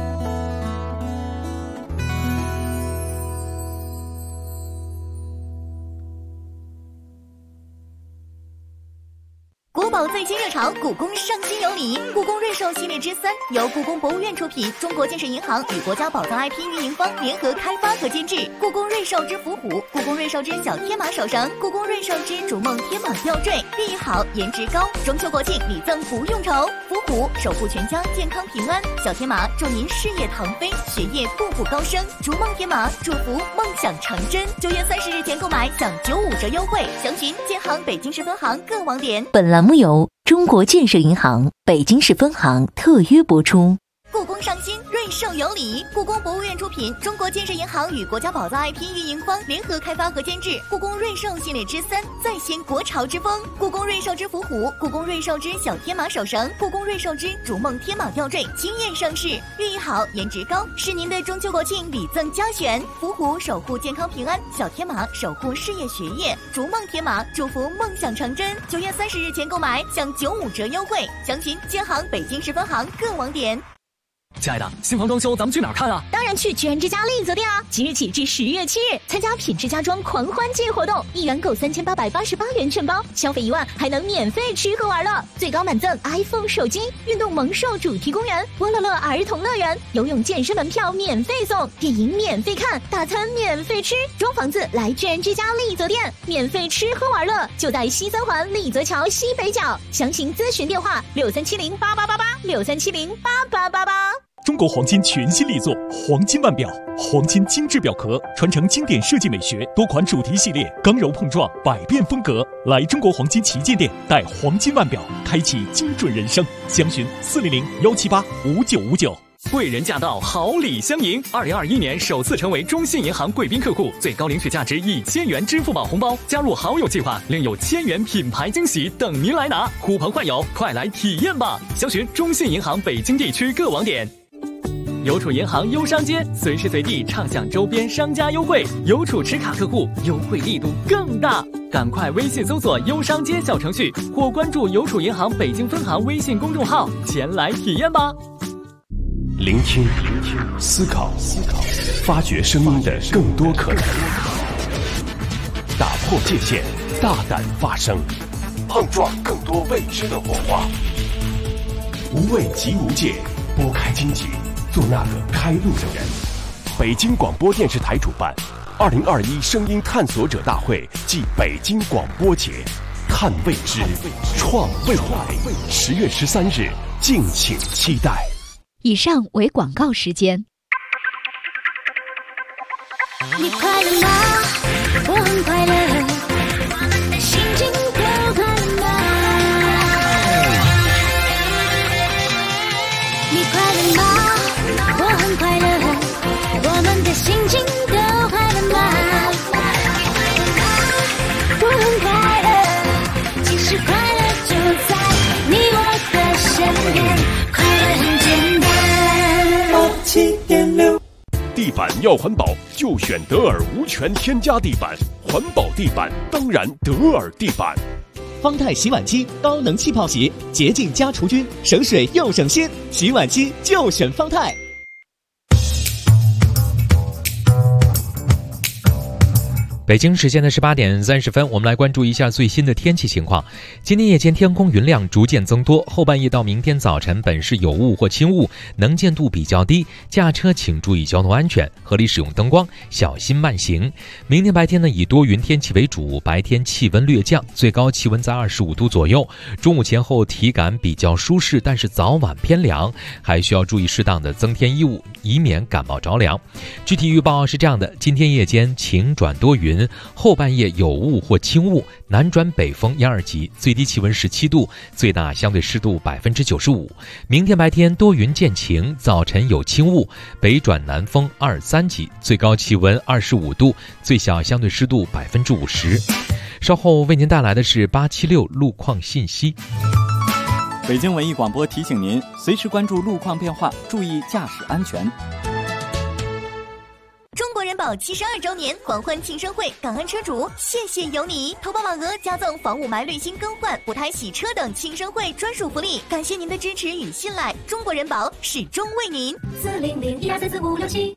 国宝最新热潮，故宫上新有礼。故宫瑞兽系列之3由故宫博物院出品，中国建设银行与国家宝藏 IP 运营方联合开发和监制。故宫瑞兽之伏虎，故宫瑞兽之小天马手绳，故宫瑞兽之逐梦天马吊坠，利益好，颜值高，中秋国庆礼赠不用愁。伏虎守护全家健康平安，小天马祝您事业腾飞，学业步步高升，逐梦天马祝福梦想成真。9月30日前购买享95折优惠，详询建行北京市分行各网点。 本栏目由由中国建设银行北京市分行特约播出。 故宫上新，瑞兽有礼。故宫博物院出品，中国建设银行与国家宝藏 IP 运营方联合开发和监制故宫瑞兽系列之3，再现国潮之风。故宫瑞兽之伏虎，故宫瑞兽之小天马手绳，故宫瑞兽之逐梦天马吊坠，惊艳盛世，寓意好，颜值高，是您的中秋国庆礼赠佳选。伏虎守护健康平安，小天马守护事业学业，逐梦天马祝福梦想成真。9月30日前购买享95折优惠，详询建行北京市分行各网点。 亲爱的，新房装修咱们去哪儿看啊？ 当然去全之家丽泽店啊！即日起至10月7日，参加品质家装狂欢季活动，1元购3888元券包，消费1万还能免费吃喝玩乐，最高满赠 iPhone 手机、运动萌兽主题公园、波乐乐儿童乐园、游泳健身门票免费送，电影免费看，大餐免费吃，装房子来全之家丽泽店，免费吃喝玩乐，就在西三环丽泽桥西北角，详情咨询电话6370888863708888。 中国黄金全新力作黄金腕表，黄金精致表壳，传承经典设计美学，多款主题系列，刚柔碰撞，百变风格。来中国黄金旗舰店，带黄金腕表，开启精准人生。详询400-178-5959。 贵人驾到，好礼相迎。2021年首次成为中信银行贵宾客户，最高领取价值1000元支付宝红包。加入好友计划，另有1000元品牌惊喜等您来拿。呼朋唤友，快来体验吧！详询中信银行北京地区各网点。邮储银行优商街，随时随地畅享周边商家优惠，邮储持卡客户优惠力度更大。赶快微信搜索优商街小程序，或关注邮储银行北京分行微信公众号，前来体验吧。 聆听，思考，发掘生命的更多可能，打破界限，大胆发声，碰撞更多未知的火花。无畏即无界，拨开荆棘，做那个开路的人。北京广播电视台主办2021声音探索者大会暨北京广播节，看未知，创未来。10月13日，敬请期待。 以上为广告时间。 你快乐吗？我很快乐，心情都快乐吗？你快乐吗？我很快乐，我们的心情都快乐吗？我很快乐，其实快乐就在你我的身边，快乐很简单。7.6 地板要环保，就选德尔无醛添加地板。环保地板当然德尔地板。 方太洗碗机高能气泡洗，洁净加除菌，省水又省心。洗碗机就选方太。 北京时间的18点30分，我们来关注一下最新的天气情况。今天夜间天空云量逐渐增多，后半夜到明天早晨本市有雾或轻雾，能见度比较低，驾车请注意交通安全，合理使用灯光，小心慢行。明天白天呢，以多云天气为主，白天气温略降，最高气温在25度左右。中午前后体感比较舒适，但是早晚偏凉，还需要注意适当的增添衣物，以免感冒着凉。具体预报是这样的：今天夜间晴转多云，后半夜有雾或轻雾，南转北风1、2级，最低气温17度，最大相对湿度95%。明天白天多云见晴，早晨有轻雾，北转南风2、3级，最高气温25度，最小相对湿度50%。稍后为您带来的是876路况信息。 北京文艺广播提醒您，随时关注路况变化，注意驾驶安全。 中国人保72周年狂欢庆生会，感恩车主，谢谢有你！投保满额加赠房雾霾滤芯更换、补胎洗车等庆生会专属福利，感谢您的支持与信赖，中国人保始终为您。400-1234567。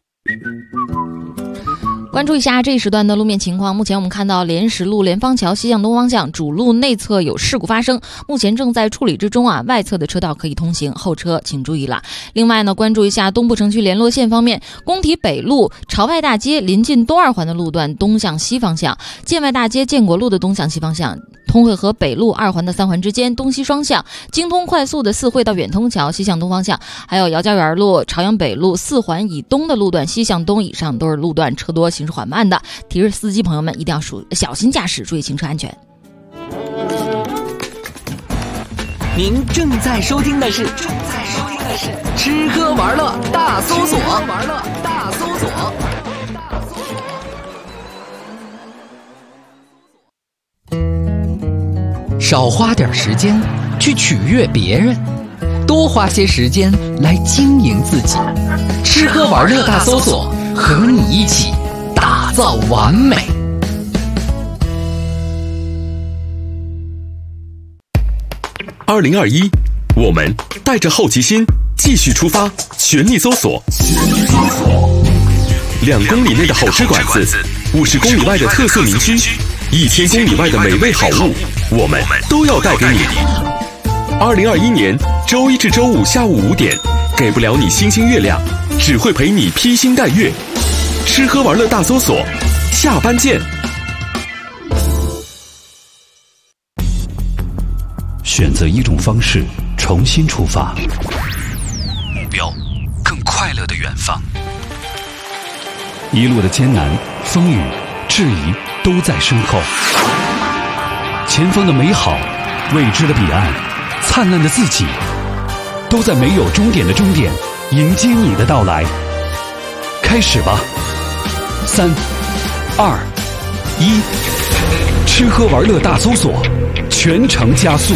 关注一下这一时段的路面情况。目前我们看到莲石路莲芳桥西向东方向主路内侧有事故发生，目前正在处理之中啊，外侧的车道可以通行，后车请注意了。另外呢，关注一下东部城区联络线方面，工体北路朝外大街临近东二环的路段东向西方向，建外大街建国路的东向西方向，通惠河北路2环的3环之间东西双向，京通快速的四惠到远通桥西向东方向，还有姚家园路朝阳北路4环以东的路段西向东以上都是路段车多行驶缓慢的，提示司机朋友们一定要小心驾驶，注意行车安全。 您正在收听的是吃喝玩乐大搜索。少花点时间去取悦别人，多花些时间来经营自己。吃喝玩乐大搜索，和你一起打造完美。 2021，我们带着好奇心继续出发，全力搜索。2公里内的好吃馆子，50公里外的特色名区，1000公里外的美味好物，我们都要带给你。2021年周一至周五下午5点，给不了你星星月亮，只会陪你披星戴月。吃喝玩乐大搜索，下班见。 选择一种方式，重新出发，目标更快乐的远方。一路的艰难、风雨、质疑都在身后，前方的美好、未知的彼岸、灿烂的自己，都在没有终点的终点迎接你的到来。开始吧，3、2、1，吃喝玩乐大搜索，全程加速。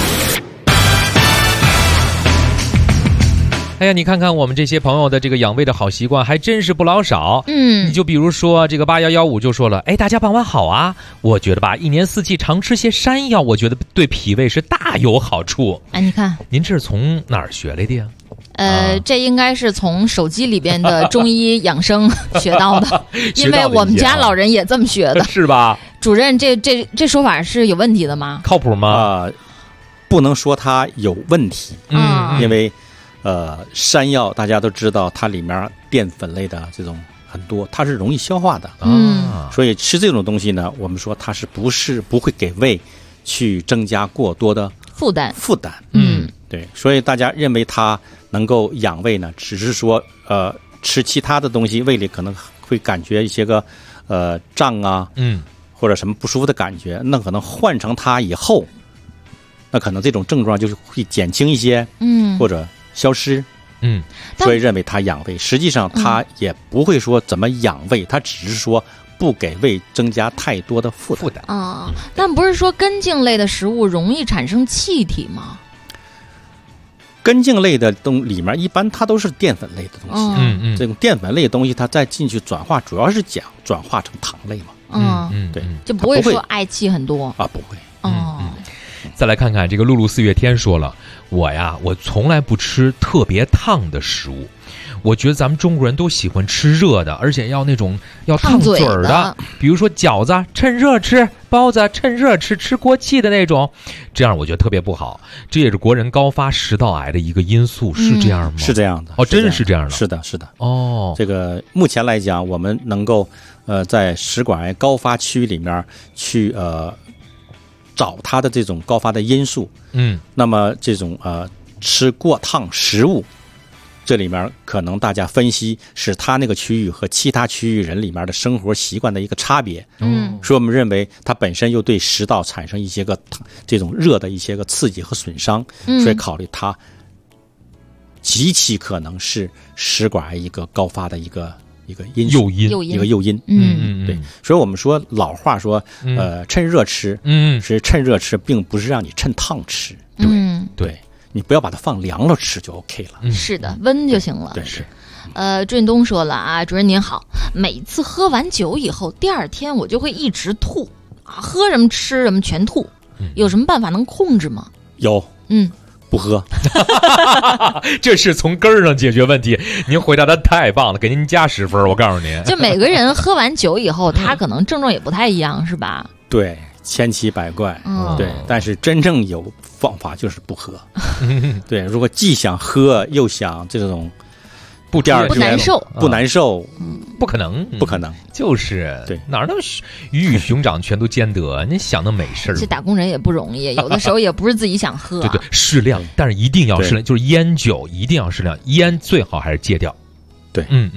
哎呀，你看看我们这些朋友的这个养胃的好习惯，还真是不老少。你就比如说这个8115就说了，哎，大家傍晚好啊！我觉得吧，一年四季常吃些山药，我觉得对脾胃是大有好处。 哎，你看， 您这是从哪儿学来的呀？ 这应该是从手机里边的中医养生学到的，因为我们家老人也这么学的， 是吧？ 主任，这说法是有问题的吗？ 靠谱吗？ 不能说它有问题，因为山药大家都知道，它里面淀粉类的这种很多，它是容易消化的，所以吃这种东西呢，我们说它是不会给胃去增加过多的负担，对，所以大家认为它能够养胃呢，只是说吃其他的东西，胃里可能会感觉一些个胀啊，或者什么不舒服的感觉，那可能换成它以后，那可能这种症状就是会减轻一些，或者消失，所以认为它养胃，实际上它也不会说怎么养胃，它只是说不给胃增加太多的负担啊。但不是说根茎类的食物容易产生气体吗？ 根茎类的里面一般它都是淀粉类的东西，这种淀粉类的东西它再进去转化，主要是讲转化成糖类嘛，对， 就不会说爱气很多啊，不会。 再来看看这个露露4月天说了，我从来不吃特别烫的食物，我觉得咱们中国人都喜欢吃热的，而且要那种要烫嘴的，比如说饺子趁热吃，包子趁热吃，吃过气的那种，这样我觉得特别不好，这也是国人高发食道癌的一个因素，是这样吗？ 是这样的， 真是这样的， 是的。这个目前来讲，我们能够在食管癌高发区域里面去找它的这种高发的因素，那么这种吃过烫食物，这里面可能大家分析是它那个区域和其他区域人里面的生活习惯的一个差别，所以我们认为它本身又对食道产生一些个这种热的一些个刺激和损伤，所以考虑它极其可能是食管癌一个高发的一个因素，一个诱因，对，所以我们说老话说，趁热吃，是趁热吃，并不是让你趁烫吃，对，你不要把它放凉了吃就 OK 了， 是的，温就行了， 对，是。 朱运东说了啊，主任您好，每次喝完酒以后，第二天我就会一直吐啊，喝什么吃什么全吐，有什么办法能控制吗？ 有，不喝， 这是从根儿上解决问题。您回答的太棒了，给您加10分。我告诉您， 就每个人喝完酒以后，他可能症状也不太一样，是吧？ 对，千奇百怪，对，但是真正有方法就是不喝。对，如果既想喝又想这种第二天不难受， 不可能，就是对， 哪儿那么鱼与熊掌全都兼得？你想那美事儿， 这打工人也不容易，有的时候也不是自己想喝， 对，适量，但是一定要适量，就是烟酒一定要适量，烟最好还是戒掉。 对，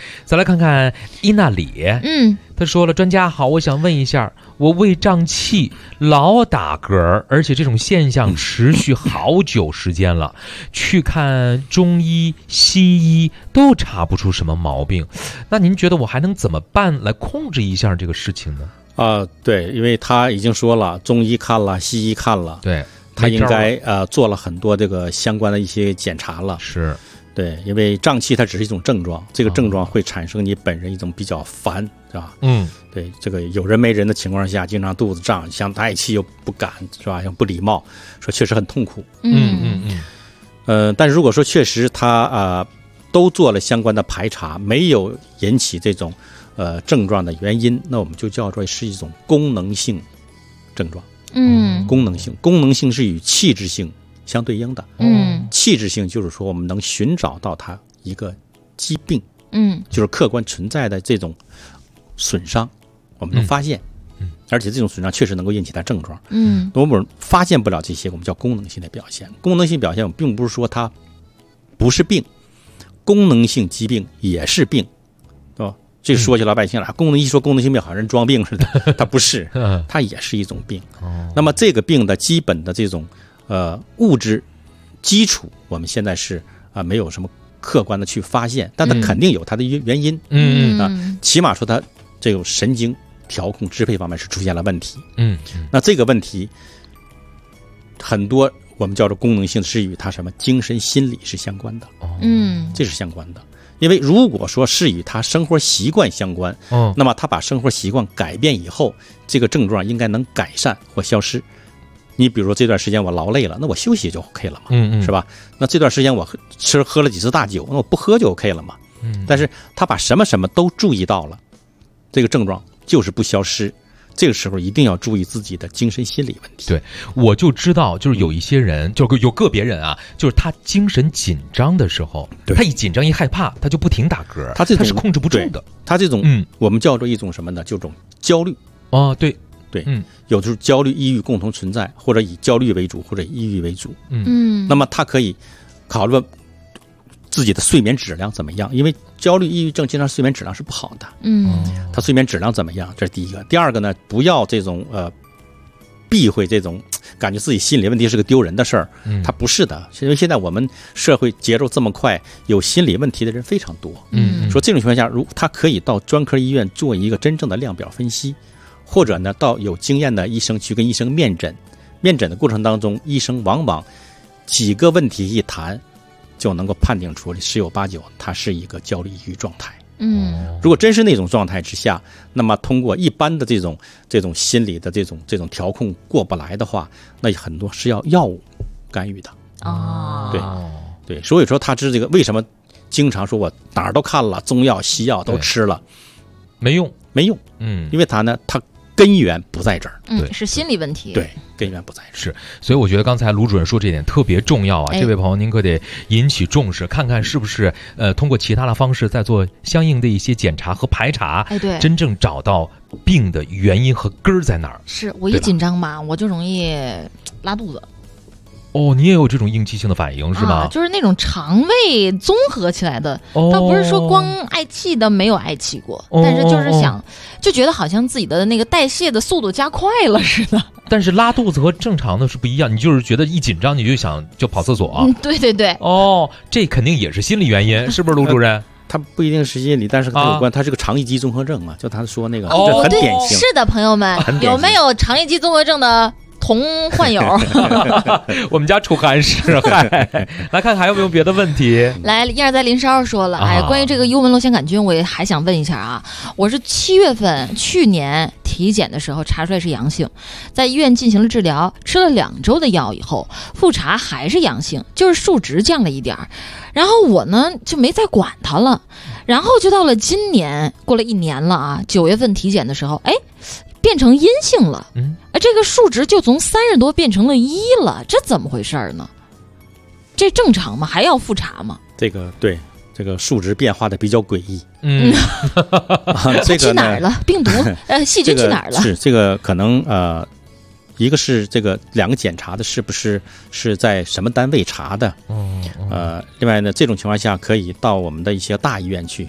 再来看看伊娜里，他说了，专家好，我想问一下，我胃胀气老打嗝，而且这种现象持续好久时间了，去看中医西医都查不出什么毛病，那您觉得我还能怎么办来控制一下这个事情呢？ 对，因为他已经说了，中医看了，西医看了， 对， 他应该做了很多这个相关的一些检查了。 是， 对，因为胀气它只是一种症状，这个症状会产生你本人一种比较烦，是吧？对，这个有人没人的情况下，经常肚子胀，想带气又不敢，是吧？又不礼貌，说确实很痛苦。但是如果说确实他都做了相关的排查，没有引起这种症状的原因，那我们就叫做是一种功能性症状。功能性是与气质性相对应的。气质性就是说我们能寻找到它一个疾病，就是客观存在的这种损伤，我们能发现，而且这种损伤确实能够引起它症状。我们发现不了这些，我们叫功能性的表现。功能性表现，我们并不是说它不是病，功能性疾病也是病，对吧？这说起老百姓了，一说功能性病，好像人装病似的，它不是，它也是一种病。那么这个病的基本的这种物质基础，我们现在是没有什么客观的去发现，但它肯定有它的原因。起码说它这种神经调控支配方面是出现了问题。那这个问题很多我们叫做功能性，是与它什么精神心理是相关的。这是相关的。因为如果说是与他生活习惯相关，那么他把生活习惯改变以后，这个症状应该能改善或消失。你比如说这段时间我劳累了，那我休息就 OK 了嘛，是吧？那这段时间我喝了几次大酒，那我不喝就 OK 了嘛。但是他把什么什么都注意到了，这个症状就是不消失。这个时候一定要注意自己的精神心理问题。 对，我就知道，就是有一些人，就有个别人啊，就是他精神紧张的时候，他一紧张一害怕，他就不停打嗝，他是控制不住的。 他这种，我们叫做一种什么呢？就这种焦虑。 对， 有就是焦虑、抑郁共同存在，或者以焦虑为主，或者抑郁为主。那么他可以考虑自己的睡眠质量怎么样，因为焦虑、抑郁症经常睡眠质量是不好的。他睡眠质量怎么样？这是第一个。第二个呢，不要这种避讳这种感觉自己心理问题是个丢人的事儿。他不是的，因为现在我们社会节奏这么快，有心理问题的人非常多。说这种情况下，他可以到专科医院做一个真正的量表分析，或者呢，到有经验的医生去跟医生面诊。面诊的过程当中，医生往往几个问题一谈，就能够判定出十有八九它是一个焦虑抑郁状态。如果真是那种状态之下，那么通过一般的这种心理的这种调控过不来的话，那很多是要药物干预的。对，所以说他这个为什么经常说我哪儿都看了，中药西药都吃了，没用，因为他根源不在这儿。 是心理问题。 对，根源不在这儿。 是，所以我觉得刚才卢主任说这点特别重要啊。这位朋友您可得引起重视，看看是不是通过其他的方式再做相应的一些检查和排查， 对， 真正找到病的原因和根儿在哪儿。 是我一紧张吧，我就容易拉肚子。 你也有这种应激性的反应是吧？ 就是那种肠胃综合起来的，倒不是说光爱气的没有爱气过，但是就是就觉得好像自己的那个代谢的速度加快了似的。 但是拉肚子和正常的是不一样，你就是觉得一紧张你就想跑厕所。 对。 这肯定也是心理原因，是不是卢主任？ 他不一定是心理，但是有关，他是个肠易激综合症嘛，就他说那个，这很典型。 是的，朋友们，有没有肠易激综合症的同患有？ 我们家楚涵是来看还有没有别的问题。 来，一而再林12说了，关于这个幽门螺旋杆菌，我也还想问一下啊。我是7月份去年体检的时候查出来是阳性，在医院进行了治疗，吃了2周的药以后，复查还是阳性，就是数值降了一点，然后我呢就没再管它了，然后就到了今年，过了1年了啊，9月份体检的时候，变成阴性了，这个数值就从30多变成了1了，这怎么回事呢？这正常吗？还要复查吗？ 对，这个数值变化的比较诡异。 这个去哪儿了？病毒细菌去哪儿了？ 是这个可能一个是这个2个检查的是不是在什么单位查的？另外呢，这种情况下可以到我们的一些大医院去，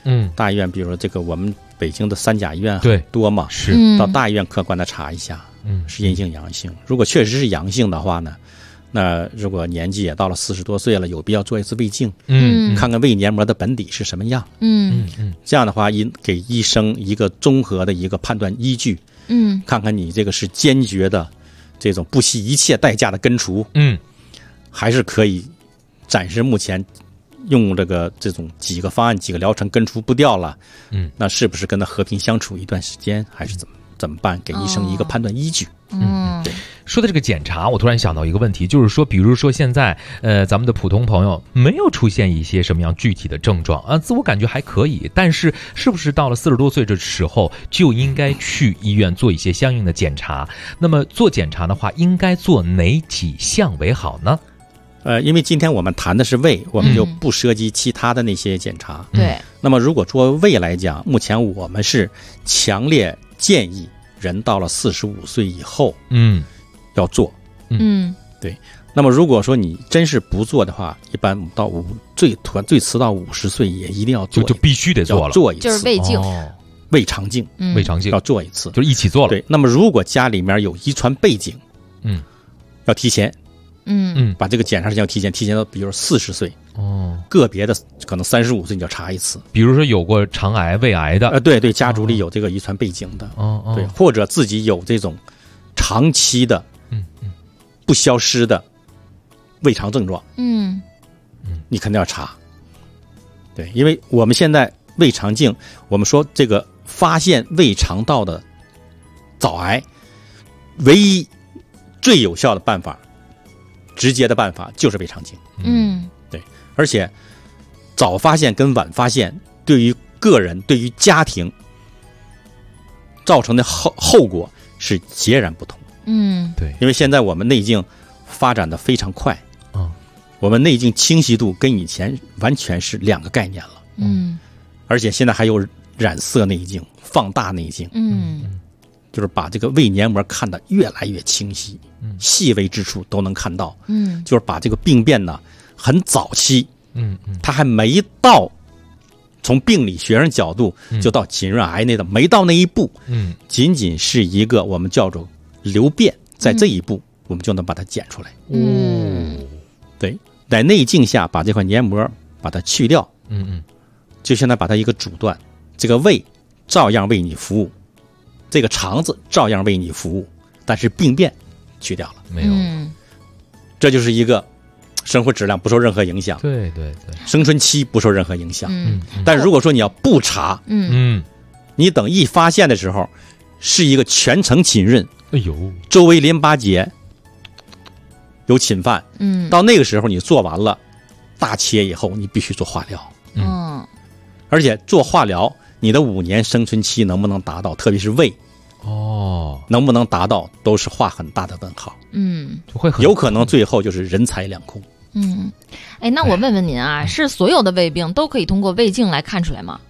大医院比如这个我们北京的3甲医院对多嘛， 是到大医院客观的查一下，是阴性阳性。如果确实是阳性的话呢，那如果年纪也到了40多岁了，有必要做一次胃镜，看看胃黏膜的本底是什么样，这样的话给医生一个综合的一个判断依据，看看你这个是坚决的这种不惜一切代价的根除，还是可以暂时目前用这种几个方案几个疗程根除不掉了，那是不是跟他和平相处一段时间，还是怎么办？给医生一个判断依据。 对。说的这个检查，我突然想到一个问题，就是说，比如说现在，咱们的普通朋友没有出现一些什么样具体的症状啊，自我感觉还可以，但是是不是到了40多岁这时候就应该去医院做一些相应的检查？那么做检查的话，应该做哪几项为好呢？ 因为今天我们谈的是胃，我们就不涉及其他的那些检查。 对。 那么如果说胃来讲，目前我们是强烈建议人到了45岁以后，要做。对。那么如果说你真是不做的话，一般到最迟到50岁也一定要做， 就必须得做了， 做一次， 就是胃镜。 胃肠镜， 胃肠镜要做一次， 就是一起做了。 对。那么如果家里面有遗传背景，要提前。把这个检查时间要提前到比如40岁，个别的可能35岁你就查一次。 比如说有过肠癌、胃癌的， 对，家族里有这个遗传背景的，对，或者自己有这种长期的，不消失的胃肠症状，你肯定要查。对，因为我们现在胃肠镜，我们说这个发现胃肠道的早癌，唯一最有效的办法。直接的办法就是胃肠镜，对，而且早发现跟晚发现对于个人、对于家庭造成的后果是截然不同。 对， 因为现在我们内镜发展的非常快，我们内镜清晰度跟以前完全是2个概念了，而且现在还有染色内镜、放大内镜，就是把这个胃黏膜看得越来越清晰，细微之处都能看到，就是把这个病变呢很早期，它还没到从病理学上角度就到颈润癌那的没到那一步，仅仅是一个我们叫做瘤变，在这一步我们就能把它检出来。对，在内镜下把这块黏膜把它去掉，就相当于把它一个阻断，这个胃照样为你服务。这个肠子照样为你服务，但是病变去掉了， 没有。 这就是一个生活质量不受任何影响， 对， 生存期不受任何影响。但如果说你要不查，你等一发现的时候，是一个全程浸润，周围淋巴结有侵犯，到那个时候你做完了大切以后，你必须做化疗，而且做化疗。你的5年生存期能不能达到，特别是胃，能不能达到，都是画很大的问号。有可能最后就是人财两空。 那我问问您啊，是所有的胃病都可以通过胃镜来看出来吗？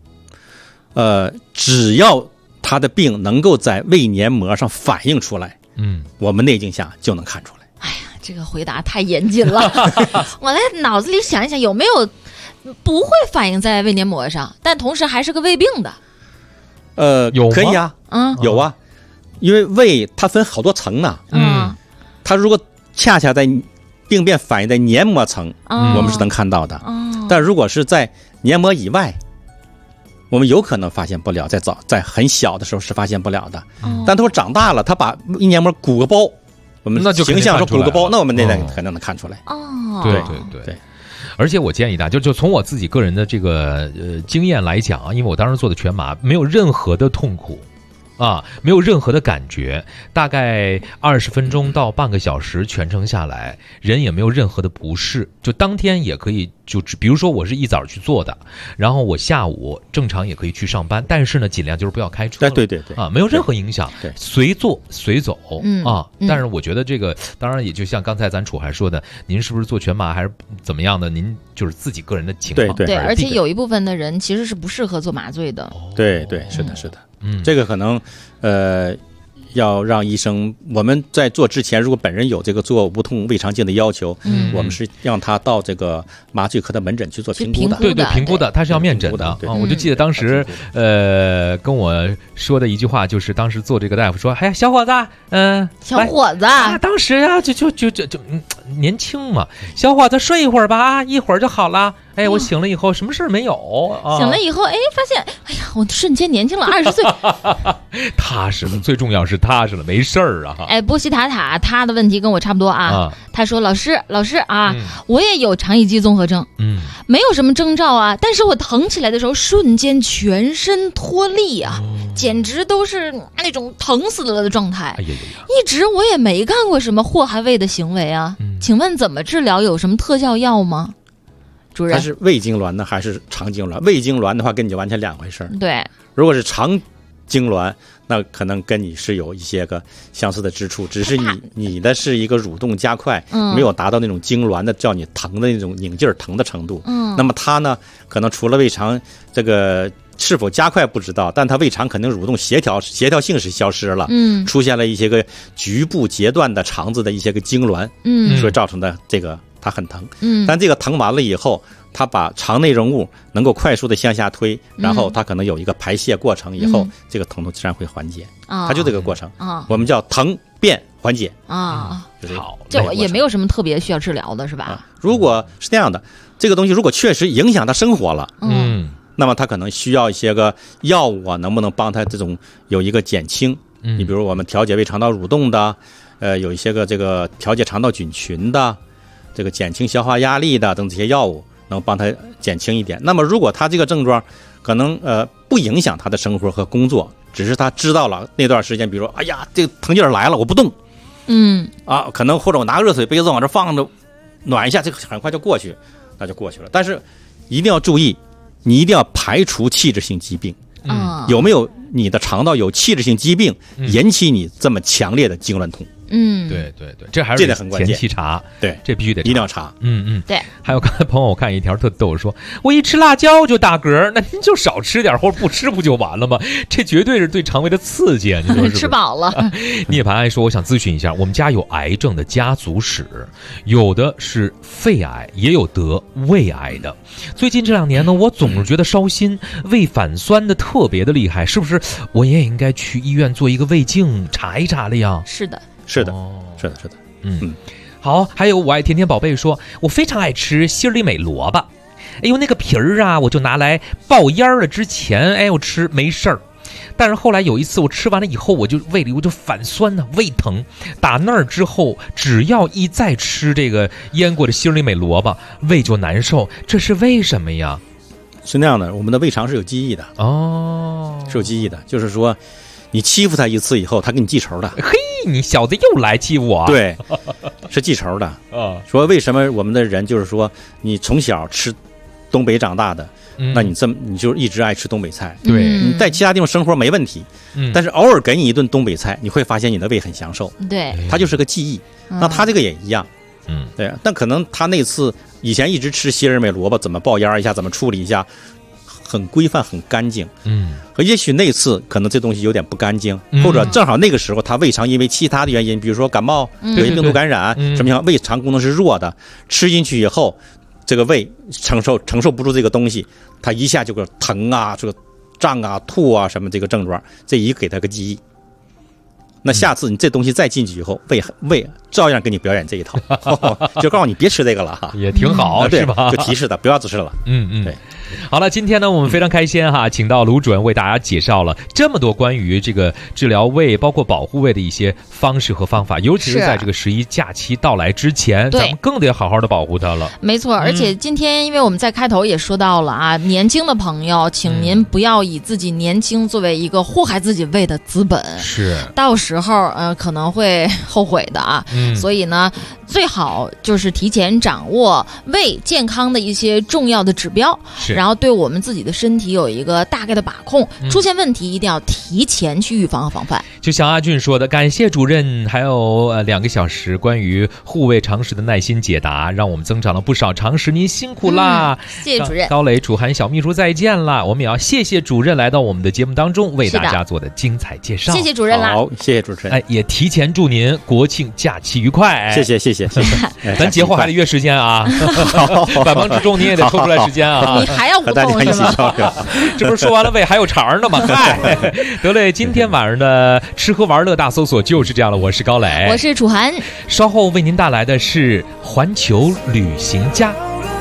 只要他的病能够在胃黏膜上反映出来，我们内镜下就能看出来。 哎呀，这个回答太严谨了。我在脑子里想一想，有没有不会反映在胃黏膜上，但同时还是个胃病的？ 有可以啊，有啊，因为胃它分好多层呢，它如果恰恰在病变反映在黏膜层，我们是能看到的，但如果是在黏膜以外，我们有可能发现不了，在很小的时候是发现不了的，但它长大了，它把胃黏膜鼓个包，我们形象说鼓个包，那我们那可能能看出来。 对。而且我建议大家，就从我自己个人的这个经验来讲啊，因为我当时做的全麻，没有任何的痛苦啊，没有任何的感觉，大概20分钟到半个小时全程下来，人也没有任何的不适，就当天也可以，就比如说我是一早去做的，然后我下午正常也可以去上班，但是呢，尽量就是不要开车了， 对啊，没有任何影响，随做随走啊。但是我觉得这个当然也就像刚才咱楚还说的，您是不是做全麻还是怎么样的，您就是自己个人的情况。 对，而且有一部分的人其实是不适合做麻醉的。 对，是的。这个可能要让医生，我们在做之前，如果本人有这个做无痛胃肠镜的要求，我们是让他到这个麻醉科的门诊去做评估的。 对，评估的，他是要面诊的啊。我就记得当时跟我说的一句话，就是当时做这个大夫说：“哎呀，小伙子， 小伙子当时啊，就年轻嘛，小伙子睡一会儿吧，啊，一会儿就好了。哎，我醒了以后什么事没有， 醒了以后，哎，发现，哎呀，我瞬间年轻了20岁， 踏实了，最重要是踏实了，没事儿啊。 哎，波西塔塔他的问题跟我差不多啊。他说老师啊，我也有肠易激综合症，没有什么征兆啊，但是我疼起来的时候，瞬间全身脱力啊，简直都是那种疼死了的状态。一直我也没干过什么祸害胃的行为啊，请问怎么治疗？有什么特效药吗？主任， 它是胃痉挛呢，还是肠痉挛？胃痉挛的话，跟你就完全两回事。 对， 如果是肠痉挛，那可能跟你是有一些个相似的之处，只是你的是一个蠕动加快，没有达到那种痉挛的叫你疼的那种拧劲儿疼的程度。那么它呢，可能除了胃肠这个是否加快不知道，但它胃肠肯定蠕动协调性是消失了，出现了一些个局部截断的肠子的一些个痉挛，所以造成的这个它很疼。但这个疼完了以后，它把肠内容物能够快速的向下推，然后它可能有一个排泄过程以后，这个疼痛自然会缓解。它就这个过程，我们叫疼变缓解啊。 好， 就也没有什么特别需要治疗的是吧？ 如果是这样的，这个东西如果确实影响他生活了，那么他可能需要一些个药物啊，能不能帮他这种有一个减轻？你比如我们调节胃肠道蠕动的，有一些个这个调节肠道菌群的，这个减轻消化压力的等这些药物，能帮他减轻一点。那么如果他这个症状可能不影响他的生活和工作，只是他知道了那段时间，比如哎呀这个疼劲儿来了，我不动，可能或者我拿个热水杯子往这放着暖一下，这个很快就过去，那就过去了。但是一定要注意，你一定要排除器质性疾病。有没有你的肠道有器质性疾病引起你这么强烈的痉挛痛？ 对，这还是很关键， 前期查， 对， 这必须得一定要查。 对。 还有刚才朋友我看一条特逗，说我一吃辣椒就打嗝，那您就少吃点或者不吃不就完了吗？这绝对是对肠胃的刺激啊！你说是不是？ 吃饱了。 涅槃爱说，我想咨询一下，我们家有癌症的家族史，有的是肺癌，也有得胃癌的。最近这2年呢，我总是觉得烧心，胃反酸的特别的厉害，是不是我也应该去医院做一个胃镜查一查了呀？ 是的。 好，还有我爱甜甜宝贝说，我非常爱吃心里美萝卜，哎呦那个皮儿啊，我就拿来爆烟了。之前哎我吃没事儿，但是后来有一次我吃完了以后，胃里我就反酸呢，胃疼。打那儿之后，只要一再吃这个腌过的心里美萝卜，胃就难受，这是为什么呀？ 是那样的，我们的胃肠是有记忆的是有记忆的，就是说你欺负他一次以后，他给你记仇的。 嘿，你小子又来欺负我！ 对，是记仇的。说为什么我们的人就是说，你从小吃东北长大的，那你就一直爱吃东北菜。 对， 你在其他地方生活没问题，但是偶尔给你一顿东北菜，你会发现你的胃很享受。 对， 它就是个记忆。那他这个也一样。对，但可能他那次以前一直吃西尔美萝卜，怎么爆烟一下，怎么处理一下。很规范很干净，也许那次可能这东西有点不干净，或者正好那个时候他胃肠因为其他的原因，比如说感冒、有些病毒感染，什么样胃肠功能是弱的，吃进去以后，这个胃承受不住这个东西，它一下就个疼啊、这个胀啊、吐啊什么这个症状，这一给他个记忆。那下次你这东西再进去以后，胃照样给你表演这一套，就告诉你别吃这个了哈， 也挺好，是吧？ 就提示的不要吃了。对。 好了，今天呢，我们非常开心哈，请到卢主任为大家介绍了这么多关于这个治疗胃，包括保护胃的一些方式和方法，尤其是在这个11假期到来之前，咱们更得好好的保护它了。 没错，而且今天因为我们在开头也说到了啊，年轻的朋友，请您不要以自己年轻作为一个祸害自己胃的资本， 是，到时候可能会后悔的啊。所以呢，最好就是提前掌握胃健康的一些重要的指标，然后对我们自己的身体有一个大概的把控，出现问题一定要提前去预防和防范。 就像阿俊说的，感谢主任，还有2个小时关于护卫常识的耐心解答，让我们增长了不少常识，您辛苦啦！ 谢谢主任。 高磊、楚涵、小秘书再见啦！我们也要谢谢主任来到我们的节目当中，为大家做的精彩介绍。 谢谢主任啦！ 好，谢谢主持人。 也提前祝您国庆假期愉快。 谢谢。 咱节后还得约时间啊，百忙之中你也得抽出来时间啊。 你还要舞动是吗？ 这不是说完了胃还有肠呢吗？嗨，得嘞，今天晚上的吃喝玩乐大搜索就是这样了。我是高磊， 我是楚涵， 稍后为您带来的是环球旅行家。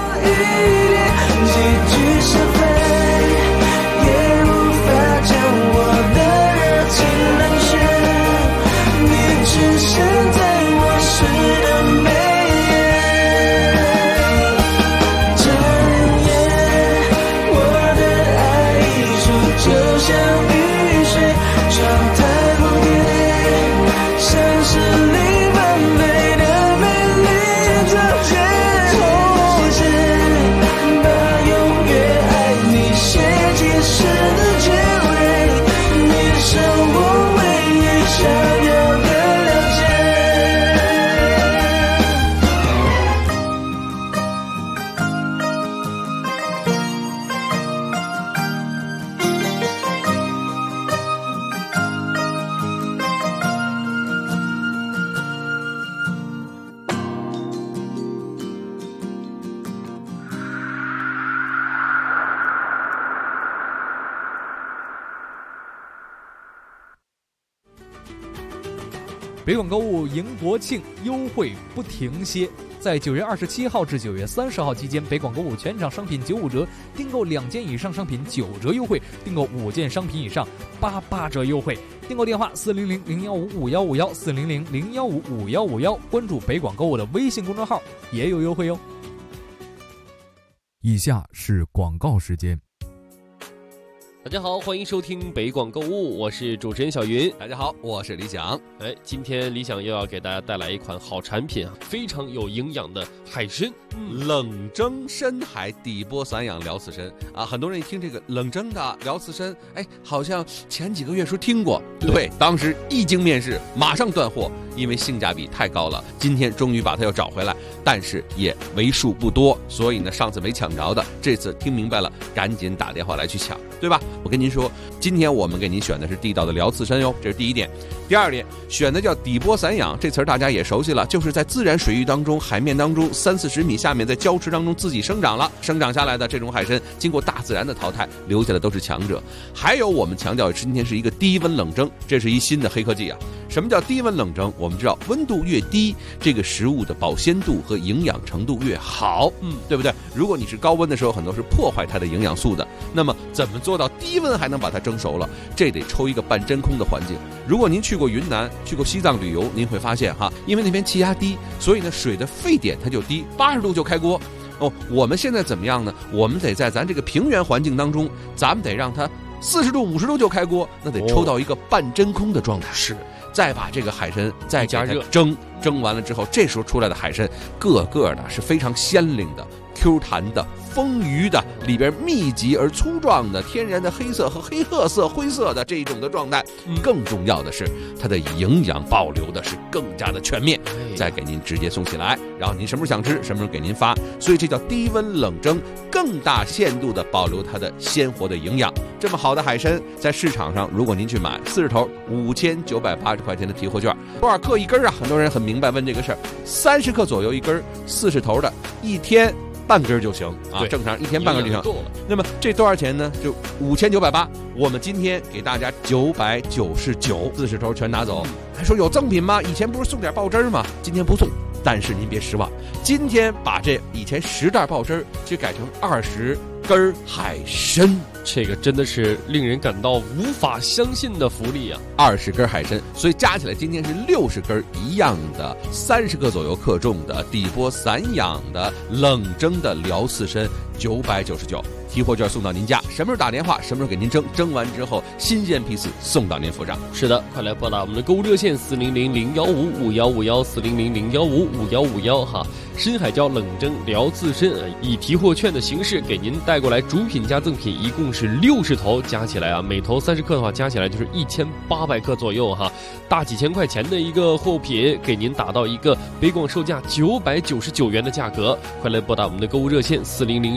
北广购物迎国庆，优惠不停歇。在9月27号至9月30号期间，北广购物全场商品95折，订购2件以上商品9折优惠，订购5件商品以上88折优惠。订购电话400-015-5151，400-015-5151，关注北广购物的微信公众号也有优惠哟。 以下是广告时间。 大家好，欢迎收听北广购物，我是主持人小云。 大家好，我是李想。 今天李想又要给大家带来一款好产品啊，非常有营养的海参， 冷蒸深海底波散养辽刺参啊。很多人一听这个冷蒸的辽刺参，好像前几个月时候听过，对，当时一经面世，马上断货，因为性价比太高了。今天终于把它又找回来，但是也为数不多，所以呢，上次没抢着的，这次听明白了，赶紧打电话来去抢，对吧？我跟您说，今天我们给您选的是地道的辽刺参哟，这是第一点。第二点，选的叫底波散养，这词儿大家也熟悉了，就是在自然水域当中、海面当中30-40米下面，在礁池当中自己生长了，生长下来的这种海参，经过大自然的淘汰，留下的都是强者。还有我们强调今天是一个低温冷蒸，这是一新的黑科技啊。什么叫低温冷蒸？我们知道温度越低，这个食物的保鲜度和营养程度越好，对不对？如果你是高温的时候，很多是破坏它的营养素的。那么怎么做到低温还能把它蒸熟了？这得抽一个半真空的环境。如果您去过云南、去过西藏旅游，您会发现哈，因为那边气压低，所以呢水的沸点它就低，80度就开锅。我们现在怎么样呢？我们得在咱这个平原环境当中，咱们得让它40度、50度就开锅，那得抽到一个半真空的状态。 是。 再把这个海参再加热蒸完了之后，这时候出来的海参个个的是非常鲜灵的、Q 弹的、丰腴的，里边密集而粗壮的天然的黑色和黑褐色、灰色的这一种的状态。更重要的是，它的营养保留的是更加的全面，再给您直接送起来，然后您什么时候想吃，什么时候给您发。所以这叫低温冷蒸，更大限度的保留它的鲜活的营养。这么好的海参，在市场上，如果您去买40头5980块钱的提货券，多少克一根啊？很多人很明白问这个事儿，30克左右一根，40头的，一天半根就行啊，正常一天半根就行。那么这多少钱呢？就5980，我们今天给大家999，40头全拿走。还说有赠品吗？以前不是送点爆汁吗？今天不送，但是您别失望，今天把这以前10袋爆汁就改成20根海参， 这个真的是令人感到无法相信的福利啊 ！20根海参，所以加起来今天是60根一样的，30克左右克重的底波散养的冷蒸的辽刺参，999，提货券送到您家，什么时候打电话，什么时候给您蒸，蒸完之后新鲜批次送到您府上。 是的，快来拨打我们的购物热线400-015-5151，400-015-5151哈。 深海椒冷蒸聊自身以提货券的形式给您带过来主品加赠品，一共是60头，加起来每头30克的话，加起来就是1800克左右哈，大几千块钱的一个货品，给您打到一个北广售价999元的价格。快来拨打我们的购物热线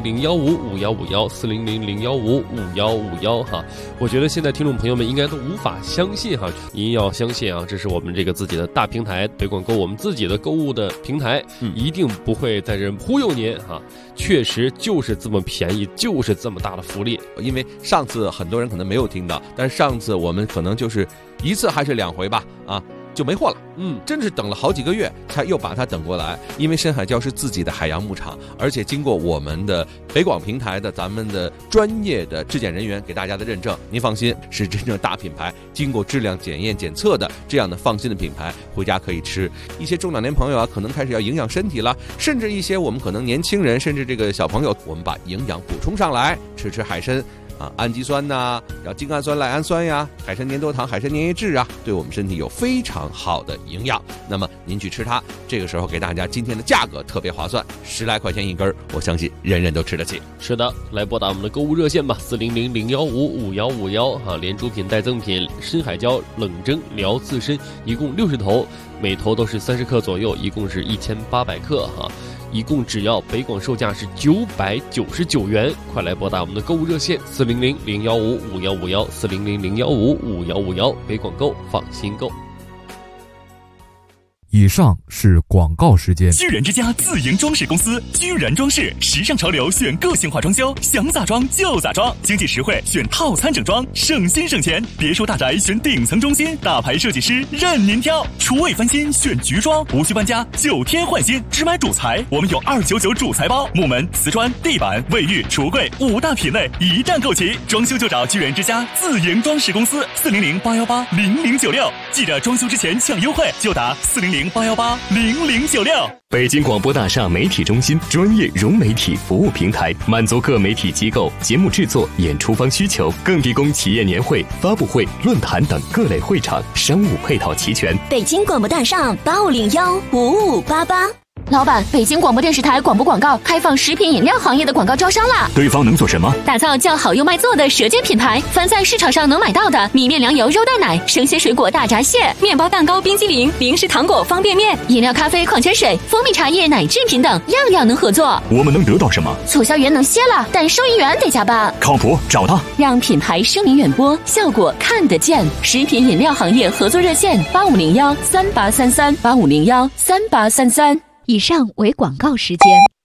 400-015-5151，400-015-5151哈。我觉得现在听众朋友们应该都无法相信哈，您要相信这是我们这个自己的大平台北广购，我们自己的购物的平台，一定不会在这忽悠您哈，确实就是这么便宜，就是这么大的福利。 因为上次很多人可能没有听到，但是上次我们可能就是1次还是2回吧就没货了，真是等了好几个月才又把它等过来。因为深海礁是自己的海洋牧场，而且经过我们的北广平台的咱们的专业的质检人员给大家的认证，您放心，是真正大品牌，经过质量检验检测的这样的放心的品牌，回家可以吃。一些中老年朋友可能开始要营养身体了，甚至一些我们可能年轻人，甚至这个小朋友，我们把营养补充上来，吃海参。氨基酸要精氨酸、赖氨酸呀，海参粘多糖、海参粘液质对我们身体有非常好的营养。那么您去吃它，这个时候给大家今天的价格特别划算，10来块钱一根，我相信人人都吃得起。 是的，来拨打我们的购物热线吧，400-015-5151连主品带赠品，深海礁冷蒸聊自身，一共60头，每头都是30克左右，一共是1800克一共只要北广售价是999元，快来拨打我们的购物热线400-015-5151，400-015-5151，北广购，放心购。 以上是广告时间。 居然之家自营装饰公司，居然装饰，时尚潮流选个性化装修，想咋装就咋装，经济实惠选套餐整装，省心省钱。别墅大宅选顶层中心，大牌设计师任您挑。厨卫翻新选菊装，无需搬家，9天换新，只买主材，我们有299主材包，木门、瓷砖、地板、卫浴、橱柜5大品类一站购齐。装修就找居然之家自营装饰公司，400-818-0096，记着装修之前抢优惠就打400-818-0096。 北京广播大厦媒体中心，专业融媒体服务平台，满足各媒体机构节目制作、演出方需求，更提供企业年会、发布会、论坛等各类会场，商务配套齐全。 北京广播大厦8501-5588。老板，北京广播电视台广播广告开放食品饮料行业的广告招商啦！ 对方能做什么？ 打造叫好又卖座的舌尖品牌，凡在市场上能买到的米面粮油肉蛋奶、生鲜水果大闸蟹、面包蛋糕冰激凌、零食糖果方便面、饮料咖啡矿泉水、蜂蜜茶叶奶制品等，样样能合作。 我们能得到什么？ 促销员能歇了，但收银员得加班。 靠谱，找他， 让品牌声名远播，效果看得见。食品饮料行业合作热线8501-3833，8501-3833。 以上为广告时间。